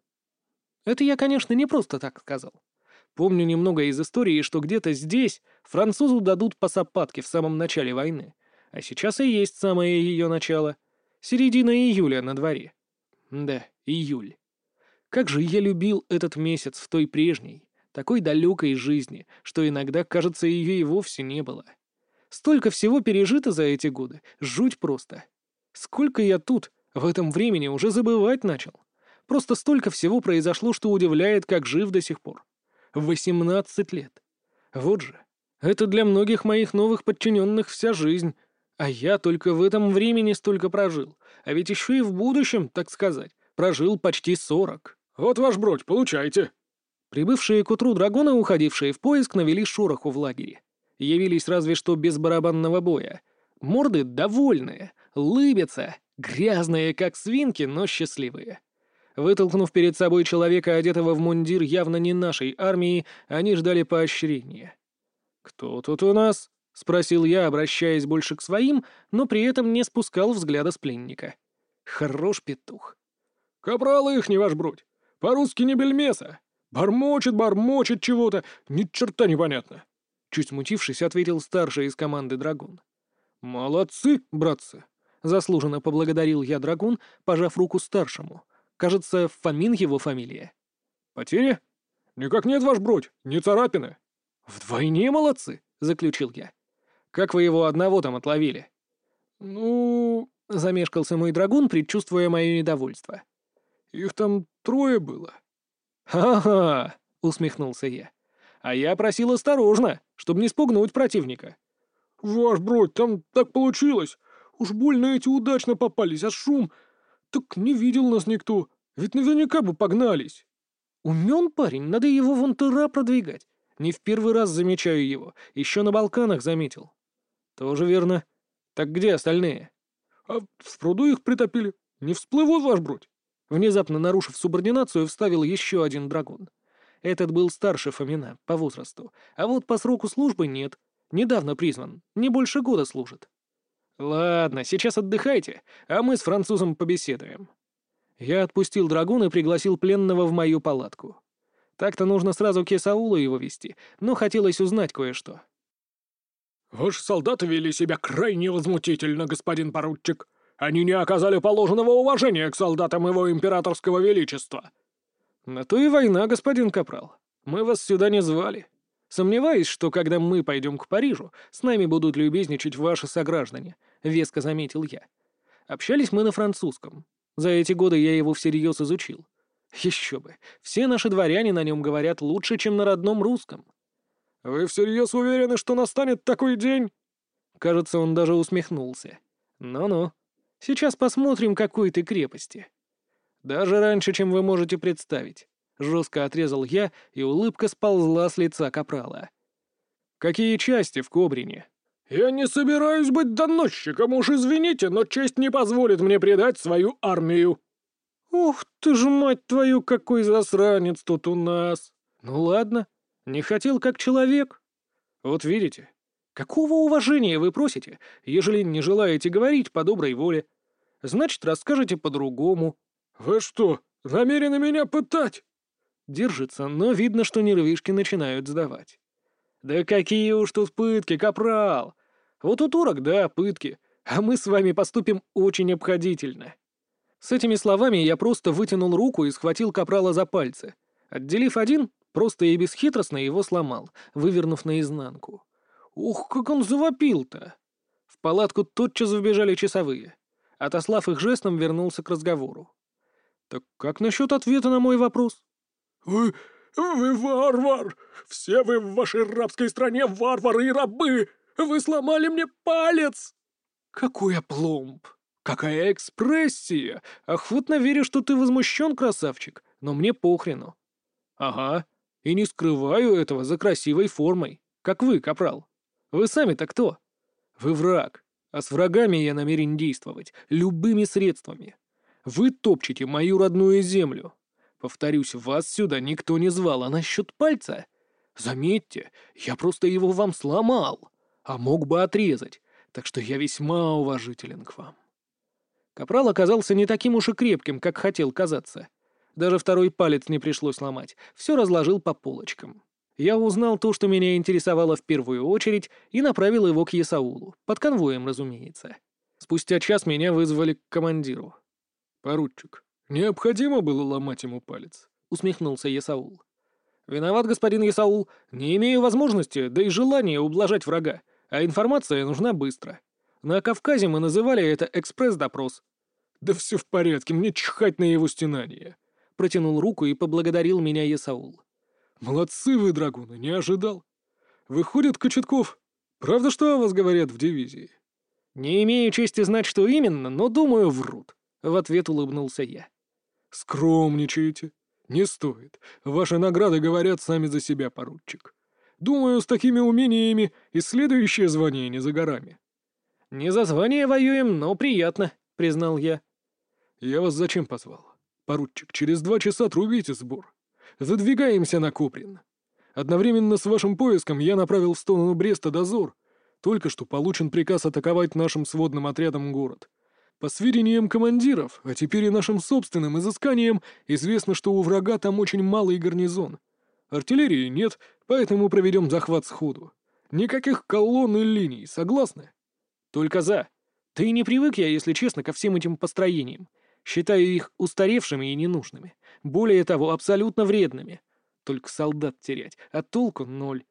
A: Это я, конечно, не просто так сказал. Помню немного из истории, что где-то здесь французу дадут по сапатке в самом начале войны. А сейчас и есть самое ее начало. Середина июля на дворе. Да, июль. Как же я любил этот месяц в той прежней, такой далекой жизни, что иногда, кажется, ее и вовсе не было. Столько всего пережито за эти годы, жуть просто. Сколько я тут, в этом времени, уже забывать начал. Просто столько всего произошло, что удивляет, как жив до сих пор. 18 лет. Вот же. Это для многих моих новых подчиненных вся жизнь. А я только в этом времени столько прожил. А ведь еще и в будущем, так сказать, прожил почти 40.
B: «Вот ваш бродь, получайте».
A: Прибывшие к утру драгуны, уходившие в поиск, навели шороху в лагере. Явились разве что без барабанного боя. Морды довольные, лыбятся, грязные, как свинки, но счастливые. Вытолкнув перед собой человека, одетого в мундир явно не нашей армии, они ждали поощрения. «Кто тут у нас?» — спросил я, обращаясь больше к своим, но при этом не спускал взгляда с пленника. Хорош петух.
B: «Капралы их, не ваш бродь. По-русски не бельмеса. Бормочет чего-то, ни черта непонятно».
A: Чуть смутившись, ответил старший из команды драгун.
B: «Молодцы, братцы!»
A: — заслуженно поблагодарил я драгун, пожав руку старшему. Кажется, Фомин его фамилия.
B: «Потери? Никак нет, ваш бродь, не царапины».
A: «Вдвойне молодцы!» — заключил я. «Как вы его одного там отловили?»
B: «Ну...»
A: — замешкался мой драгун, предчувствуя мое недовольство.
B: «Их там 3 было».
A: «Ха-ха!» — усмехнулся я. «А я просил осторожно, чтобы не спугнуть противника».
B: «Ваш бродь, там так получилось. Уж больно эти удачно попались, а шум... Так не видел нас никто, ведь наверняка бы погнались».
A: «Умен парень, надо его вон тыра продвигать. Не в первый раз замечаю его, еще на Балканах заметил». «Тоже верно. Так где остальные?»
B: «А в пруду их притопили. Не всплывут, ваш бродь».
A: Внезапно нарушив субординацию, вставил еще один драгун. Этот был старше Фомина по возрасту, а вот по сроку службы нет. Недавно призван, не больше года служит. «Ладно, сейчас отдыхайте, а мы с французом побеседуем». Я отпустил драгун и пригласил пленного в мою палатку. Так-то нужно сразу к Есаулу его вести, но хотелось узнать кое-что.
B: «Ваши солдаты вели себя крайне возмутительно, господин поручик. Они не оказали положенного уважения к солдатам его императорского величества».
A: «На то и война, господин капрал. Мы вас сюда не звали. Сомневаюсь, что когда мы пойдем к Парижу, с нами будут любезничать ваши сограждане», — веско заметил я. Общались мы на французском. За эти годы я его всерьез изучил. Еще бы, все наши дворяне на нем говорят лучше, чем на родном русском.
B: Вы всерьез уверены, что настанет такой день?
A: Кажется, он даже усмехнулся. Ну-ну, сейчас посмотрим, какой ты крепости. Даже раньше, чем вы можете представить. Жестко отрезал я, и улыбка сползла с лица капрала. Какие части в Кобрине?
B: Я не собираюсь быть доносчиком, уж извините, но честь не позволит мне предать свою армию.
A: Ух ты ж, мать твою, какой засранец тут у нас! Ну ладно, не хотел как человек. Вот видите, какого уважения вы просите, ежели не желаете говорить по доброй воле? Значит, расскажете по-другому.
B: Вы что, намерены меня пытать?
A: Держится, но видно, что нервишки начинают сдавать. Да какие уж тут пытки, капрал! Вот у турок, да, пытки, а мы с вами поступим очень обходительно. С этими словами я просто вытянул руку и схватил капрала за пальцы. Отделив один, просто и бесхитростно его сломал, вывернув наизнанку. Ух, как он завопил-то! В палатку тотчас вбежали часовые. Отослав их жестом, вернулся к разговору. Так как насчет ответа на мой вопрос?
B: Вы варвар! Все вы в вашей рабской стране варвары и рабы! Вы сломали мне палец!»
A: Какой опломб! Какая экспрессия! Охотно верю, что ты возмущен, красавчик, но мне похрену. Ага, и не скрываю этого за красивой формой, как вы, капрал. Вы сами-то кто? Вы враг, а с врагами я намерен действовать любыми средствами. Вы топчете мою родную землю. Повторюсь, вас сюда никто не звал, а насчет пальца? Заметьте, я просто его вам сломал, а мог бы отрезать, так что я весьма уважителен к вам. Капрал оказался не таким уж и крепким, как хотел казаться. Даже второй палец не пришлось ломать, все разложил по полочкам. Я узнал то, что меня интересовало в первую очередь, и направил его к Есаулу, под конвоем, разумеется. Спустя час меня вызвали к командиру.
B: «Поручик, необходимо было ломать ему палец?»
A: — усмехнулся Есаул. «Виноват, господин Есаул, не имею возможности, да и желания ублажать врага, а информация нужна быстро. На Кавказе мы называли это экспресс-допрос».
B: «Да все в порядке, мне чихать на его стенание».
A: Протянул руку и поблагодарил меня Есаул.
B: «Молодцы вы, драгуны, не ожидал. Выходит, Кочетков, правда, что о вас говорят в дивизии?»
A: «Не имею чести знать, что именно, но, думаю, врут», — в ответ улыбнулся я.
B: «Скромничаете. Не стоит. Ваши награды говорят сами за себя, поручик. Думаю, с такими умениями и следующее звание не за горами».
A: «Не за звание воюем, но приятно», — признал я.
B: «Я вас зачем позвал? Поручик, через 2 часа трубите сбор. Задвигаемся на Куприн. Одновременно с вашим поиском я направил в сторону Бреста дозор. Только что получен приказ атаковать нашим сводным отрядом город. По сведениям командиров, а теперь и нашим собственным изысканиям, известно, что у врага там очень малый гарнизон. Артиллерии нет, поэтому проведем захват сходу. Никаких колонн и линий, согласны?»
A: «Только за. Ты не привык я, если честно, ко всем этим построениям. Считаю их устаревшими и ненужными. Более того, абсолютно вредными. Только солдат терять, а толку ноль».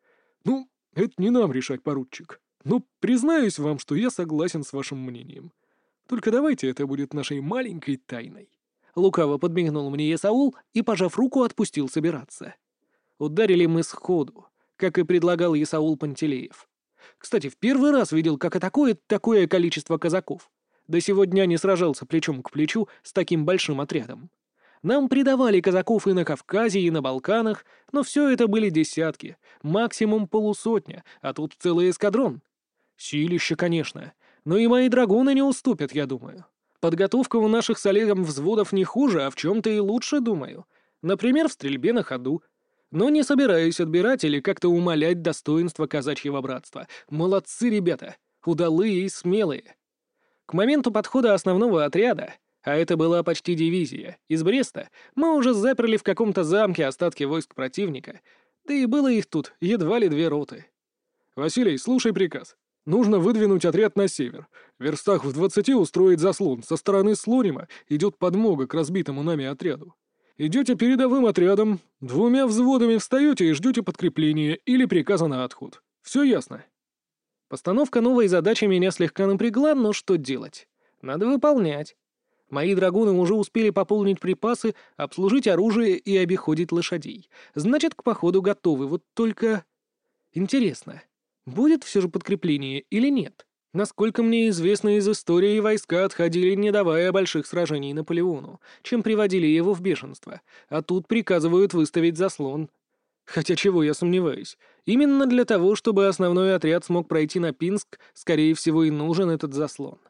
B: «Ну, это не нам решать, поручик. Но признаюсь вам, что я согласен с вашим мнением. Только давайте это будет нашей маленькой тайной».
A: Лукаво подмигнул мне Есаул и, пожав руку, отпустил собираться. Ударили мы сходу, как и предлагал Есаул Пантелеев. Кстати, в первый раз видел, как атакует такое количество казаков. До сего дня не сражался плечом к плечу с таким большим отрядом. Нам придавали казаков и на Кавказе, и на Балканах, но все это были десятки, максимум полусотня, а тут целый эскадрон. Силище, конечно, но и мои драгуны не уступят, я думаю. Подготовка у наших с Олегом взводов не хуже, а в чем-то и лучше, думаю. Например, в стрельбе на ходу. Но не собираюсь отбирать или как-то умалять достоинство казачьего братства. Молодцы ребята, удалые и смелые. К моменту подхода основного отряда, а это была почти дивизия, из Бреста, мы уже заперли в каком-то замке остатки войск противника, да и было их тут едва ли 2 роты.
B: «Василий, слушай приказ. Нужно выдвинуть отряд на север. В верстах в 20 устроить заслон. Со стороны Слонима идет подмога к разбитому нами отряду. Идете передовым отрядом, 2 взводами встаете и ждете подкрепления или приказа на отход. Все ясно?»
A: Постановка новой задачи меня слегка напрягла, но что делать? Надо выполнять. Мои драгуны уже успели пополнить припасы, обслужить оружие и обиходить лошадей. Значит, к походу готовы. Вот только... Интересно, будет все же подкрепление или нет? Насколько мне известно из истории, войска отходили, не давая больших сражений Наполеону, чем приводили его в бешенство, а тут приказывают выставить заслон. Хотя чего я сомневаюсь. Именно для того, чтобы основной отряд смог пройти на Пинск, скорее всего и нужен этот заслон.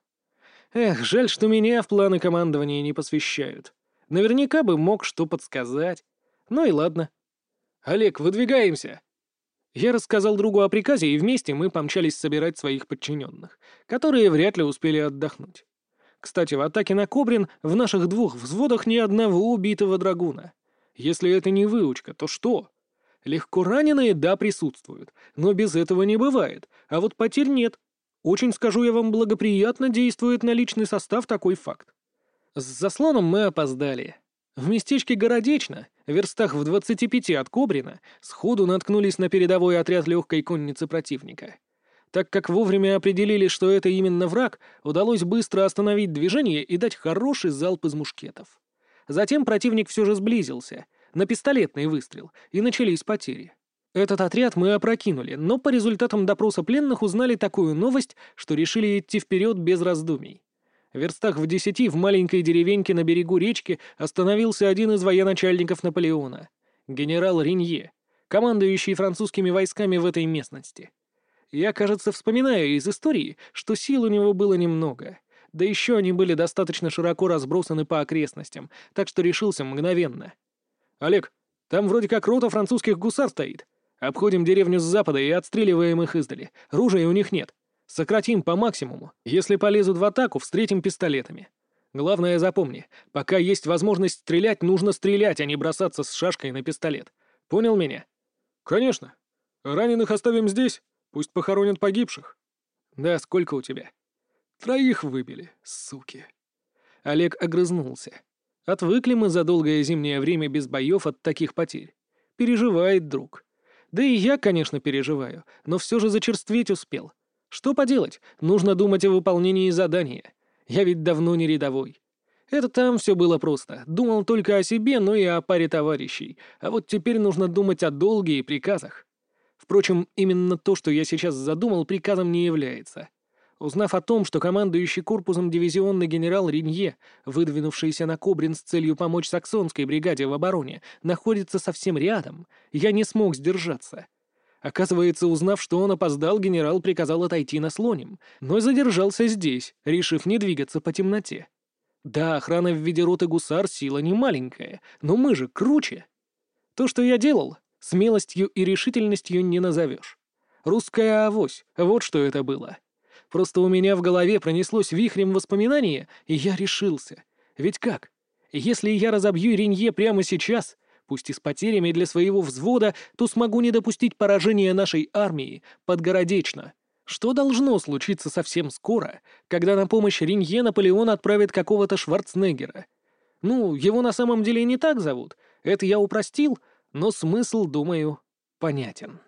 A: Эх, жаль, что меня в планы командования не посвящают. Наверняка бы мог что подсказать. Ну и ладно. «Олег, выдвигаемся!» Я рассказал другу о приказе, и вместе мы помчались собирать своих подчиненных, которые вряд ли успели отдохнуть. Кстати, в атаке на Кобрин в наших 2 взводах ни одного убитого драгуна. Если это не выучка, то что? Легко раненые, да, присутствуют, но без этого не бывает, а вот потерь нет. Очень, скажу я вам, благоприятно действует на личный состав такой факт. С заслоном мы опоздали. В местечке Городечно, верстах в 25 от Кобрина, сходу наткнулись на передовой отряд легкой конницы противника. Так как вовремя определили, что это именно враг, удалось быстро остановить движение и дать хороший залп из мушкетов. Затем противник все же сблизился, на пистолетный выстрел, и начались потери. Этот отряд мы опрокинули, но по результатам допроса пленных узнали такую новость, что решили идти вперед без раздумий. В верстах в 10 в маленькой деревеньке на берегу речки остановился один из военачальников Наполеона — генерал Ренье, командующий французскими войсками в этой местности. Я, кажется, вспоминаю из истории, что сил у него было немного, да еще они были достаточно широко разбросаны по окрестностям, так что решился мгновенно. «Олег, там вроде как рота французских гусар стоит. Обходим деревню с запада и отстреливаем их издали. Ружья у них нет. Сократим по максимуму. Если полезут в атаку, встретим пистолетами. Главное запомни, пока есть возможность стрелять, нужно стрелять, а не бросаться с шашкой на пистолет. Понял меня?» «Конечно. Раненых оставим здесь. Пусть похоронят погибших». «Да, сколько у тебя?» 3 выбили, суки». Олег огрызнулся. Отвыкли мы за долгое зимнее время без боев от таких потерь. Переживает друг. Да и я, конечно, переживаю, но все же зачерстветь успел. Что поделать, нужно думать о выполнении задания. Я ведь давно не рядовой. Это там все было просто. Думал только о себе, но и о паре товарищей. А вот теперь нужно думать о долге и приказах. Впрочем, именно то, что я сейчас задумал, приказом не является. Узнав о том, что командующий корпусом дивизионный генерал Ренье, выдвинувшийся на Кобрин с целью помочь саксонской бригаде в обороне, находится совсем рядом, я не смог сдержаться. Оказывается, узнав, что он опоздал, генерал приказал отойти на Слоним, но задержался здесь, решив не двигаться по темноте. Да, охрана в виде роты гусар сила не маленькая, но мы же круче. То, что я делал, смелостью и решительностью не назовешь. Русская авось, вот что это было. Просто у меня в голове пронеслось вихрем воспоминания, и я решился. Ведь как? Если я разобью Ренье прямо сейчас, пусть и с потерями для своего взвода, то смогу не допустить поражения нашей армии под Городечно. Что должно случиться совсем скоро, когда на помощь Ренье Наполеон отправит какого-то Шварценеггера? Ну, его на самом деле не так зовут. Это я упростил, но смысл, думаю, понятен.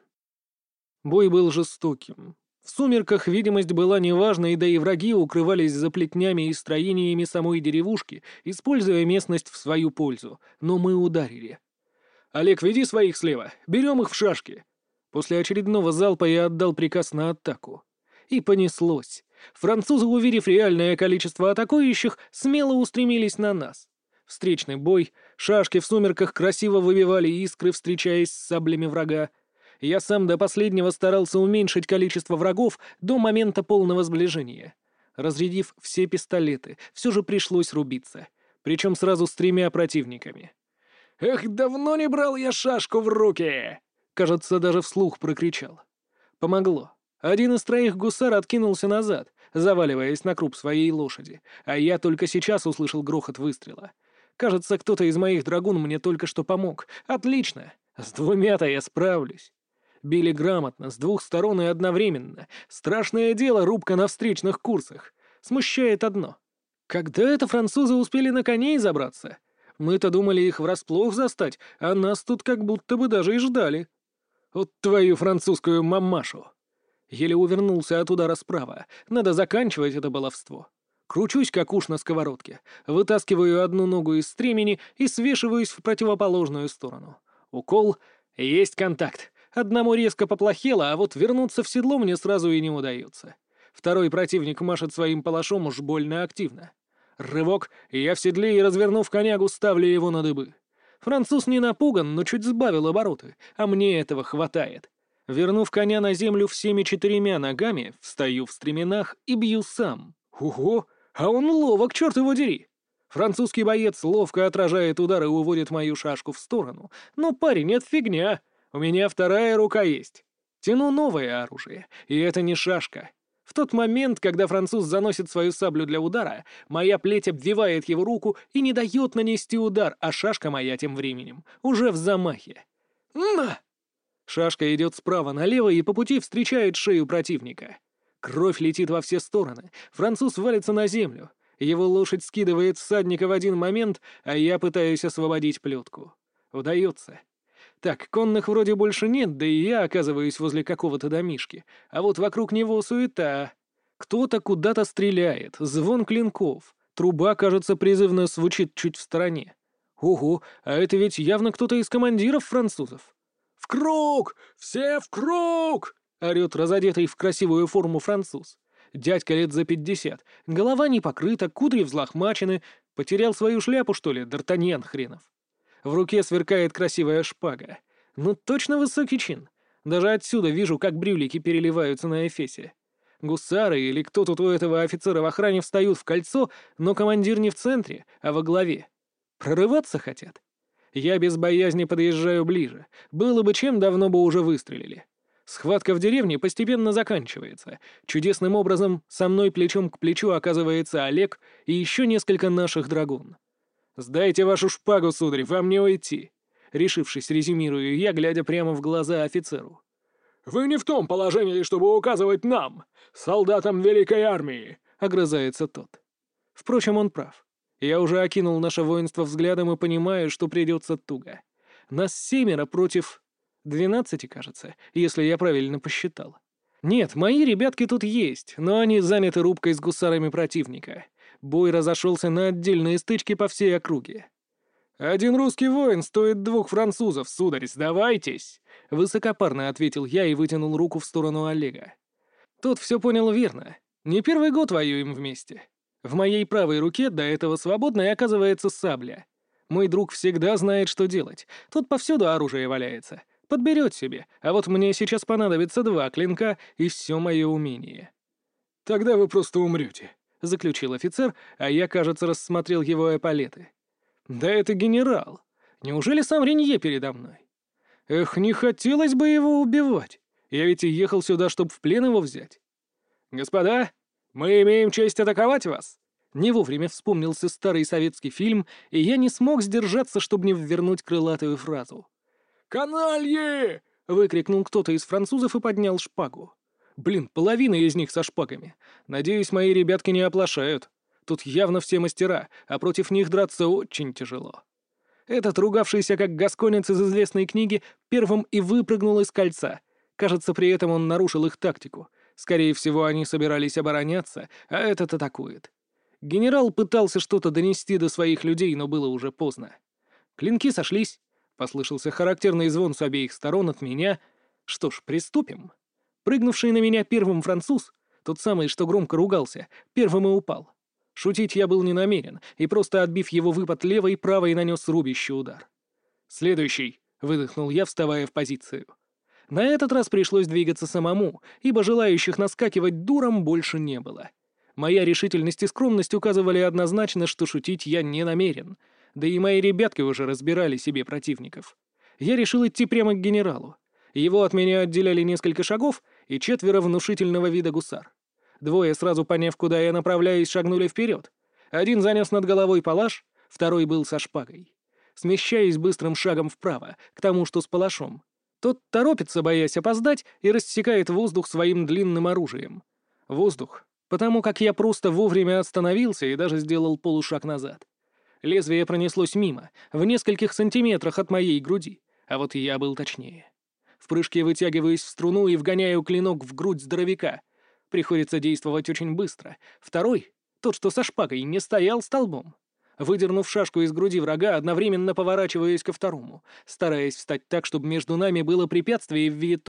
A: Бой был жестоким. В сумерках видимость была неважной, да и враги укрывались за плетнями и строениями самой деревушки, используя местность в свою пользу. Но мы ударили. «Олег, веди своих слева. Берем их в шашки». После очередного залпа я отдал приказ на атаку. И понеслось. Французы, уверив реальное количество атакующих, смело устремились на нас. Встречный бой, шашки в сумерках красиво выбивали искры, встречаясь с саблями врага. Я сам до последнего старался уменьшить количество врагов до момента полного сближения. Разрядив все пистолеты, все же пришлось рубиться. Причем сразу с 3 противниками. «Эх, давно не брал я шашку в руки!» Кажется, даже вслух прокричал. Помогло. Один из 3 гусар откинулся назад, заваливаясь на круп своей лошади, а я только сейчас услышал грохот выстрела. Кажется, кто-то из моих драгун мне только что помог. Отлично! С 2-то я справлюсь. Били грамотно, с 2 сторон и одновременно. Страшное дело рубка на встречных курсах. Смущает одно. Когда это французы успели на коней забраться? Мы-то думали их врасплох застать, а нас тут как будто бы даже и ждали. Вот твою французскую мамашу! Еле увернулся от удара справа. Надо заканчивать это баловство. Кручусь, как уж на сковородке, вытаскиваю одну ногу из стремени и свешиваюсь в противоположную сторону. Укол. Есть контакт. Одному резко поплохело, а вот вернуться в седло мне сразу и не удается. Второй противник машет своим палашом уж больно активно. Рывок, и я в седле и, развернув конягу, ставлю его на дыбы. Француз не напуган, но чуть сбавил обороты, а мне этого хватает. Вернув коня на землю всеми 4 ногами, встаю в стременах и бью сам. Ого! А он ловок, черт его дери! Французский боец ловко отражает удар и уводит мою шашку в сторону. Но, парень, нет фигня. У меня вторая рука есть. Тяну новое оружие, и это не шашка. В тот момент, когда француз заносит свою саблю для удара, моя плеть обвивает его руку и не дает нанести удар, а шашка моя тем временем уже в замахе. На! Шашка идет справа налево и по пути встречает шею противника. Кровь летит во все стороны. Француз валится на землю. Его лошадь скидывает всадника в один момент, а я пытаюсь освободить плетку. Удается. Так, конных вроде больше нет, да и я оказываюсь возле какого-то домишки. А вот вокруг него суета. Кто-то куда-то стреляет, звон клинков. Труба, кажется, призывно звучит чуть в стороне. Ого, а это ведь явно кто-то из командиров французов. «В круг! Все в круг!» — орёт разодетый в красивую форму француз. Дядька лет за 50, голова не покрыта, кудри взлохмачены. Потерял свою шляпу, что ли, Д'Артаньян хренов? В руке сверкает красивая шпага. Ну, точно высокий чин. Даже отсюда вижу, как брюлики переливаются на эфесе. Гусары или кто тут у этого офицера в охране встают в кольцо, но командир не в центре, а во главе. Прорываться хотят? Я без боязни подъезжаю ближе. Было бы чем, давно бы уже выстрелили. Схватка в деревне постепенно заканчивается. Чудесным образом со мной плечом к плечу оказывается Олег и еще несколько наших драгун. «Сдайте вашу шпагу, сударь, вам не уйти», — решившись, резюмирую я, глядя прямо в глаза офицеру. «Вы не в том положении, чтобы указывать нам, солдатам Великой Армии», — огрызается тот. Впрочем, он прав. Я уже окинул наше воинство взглядом и понимаю, что придется туго. Нас 7 против 12, кажется, если я правильно посчитал. Нет, мои ребятки тут есть, но они заняты рубкой с гусарами противника. Бой разошелся на отдельные стычки по всей округе. «Один русский воин стоит 2 французов, сударь, сдавайтесь!» — высокопарно ответил я и вытянул руку в сторону Олега. Тот все понял верно. Не первый год воюем вместе. В моей правой руке до этого свободной оказывается сабля. Мой друг всегда знает, что делать. Тут повсюду оружие валяется. Подберет себе, а вот мне сейчас понадобится 2 клинка и все мое умение. «Тогда вы просто умрете», — заключил офицер, а я, кажется, рассмотрел его эполеты. «Да это генерал. Неужели сам Ренье передо мной? Эх, не хотелось бы его убивать. Я ведь и ехал сюда, чтобы в плен его взять. Господа, мы имеем честь атаковать вас!» Не вовремя вспомнился старый советский фильм, и я не смог сдержаться, чтобы не ввернуть крылатую фразу. «Канальи!» — выкрикнул кто-то из французов и поднял шпагу. Блин, половина из них со шпагами. Надеюсь, мои ребятки не оплошают. Тут явно все мастера, а против них драться очень тяжело. Этот, ругавшийся как гасконец из известной книги, первым и выпрыгнул из кольца. Кажется, при этом он нарушил их тактику. Скорее всего, они собирались обороняться, а этот атакует. Генерал пытался что-то донести до своих людей, но было уже поздно. Клинки сошлись. Послышался характерный звон с обеих сторон от меня. Что ж, приступим. Прыгнувший на меня первым француз, тот самый, что громко ругался, первым и упал. Шутить я был не намерен, и просто отбив его выпад левой, правой нанес рубящий удар. «Следующий», — выдохнул я, вставая в позицию. На этот раз пришлось двигаться самому, ибо желающих наскакивать дуром больше не было. Моя решительность и скромность указывали однозначно, что шутить я не намерен, да и мои ребятки уже разбирали себе противников. Я решил идти прямо к генералу. Его от меня отделяли несколько шагов и 4 внушительного вида гусар. 2, сразу поняв, куда я направляюсь, шагнули вперед. Один занес над головой палаш, 2 был со шпагой. Смещаясь быстрым шагом вправо, к тому, что с палашом. Тот торопится, боясь опоздать, и рассекает воздух своим длинным оружием. Воздух, потому как я просто вовремя остановился и даже сделал полушаг назад. Лезвие пронеслось мимо, в нескольких сантиметрах от моей груди, а вот я был точнее. В прыжке вытягиваюсь в струну и вгоняю клинок в грудь здоровяка. Приходится действовать очень быстро. 2, Тот, что со шпагой, не стоял столбом. Выдернув шашку из груди врага, одновременно поворачиваясь ко второму, стараясь встать так, чтобы между нами было препятствие в виде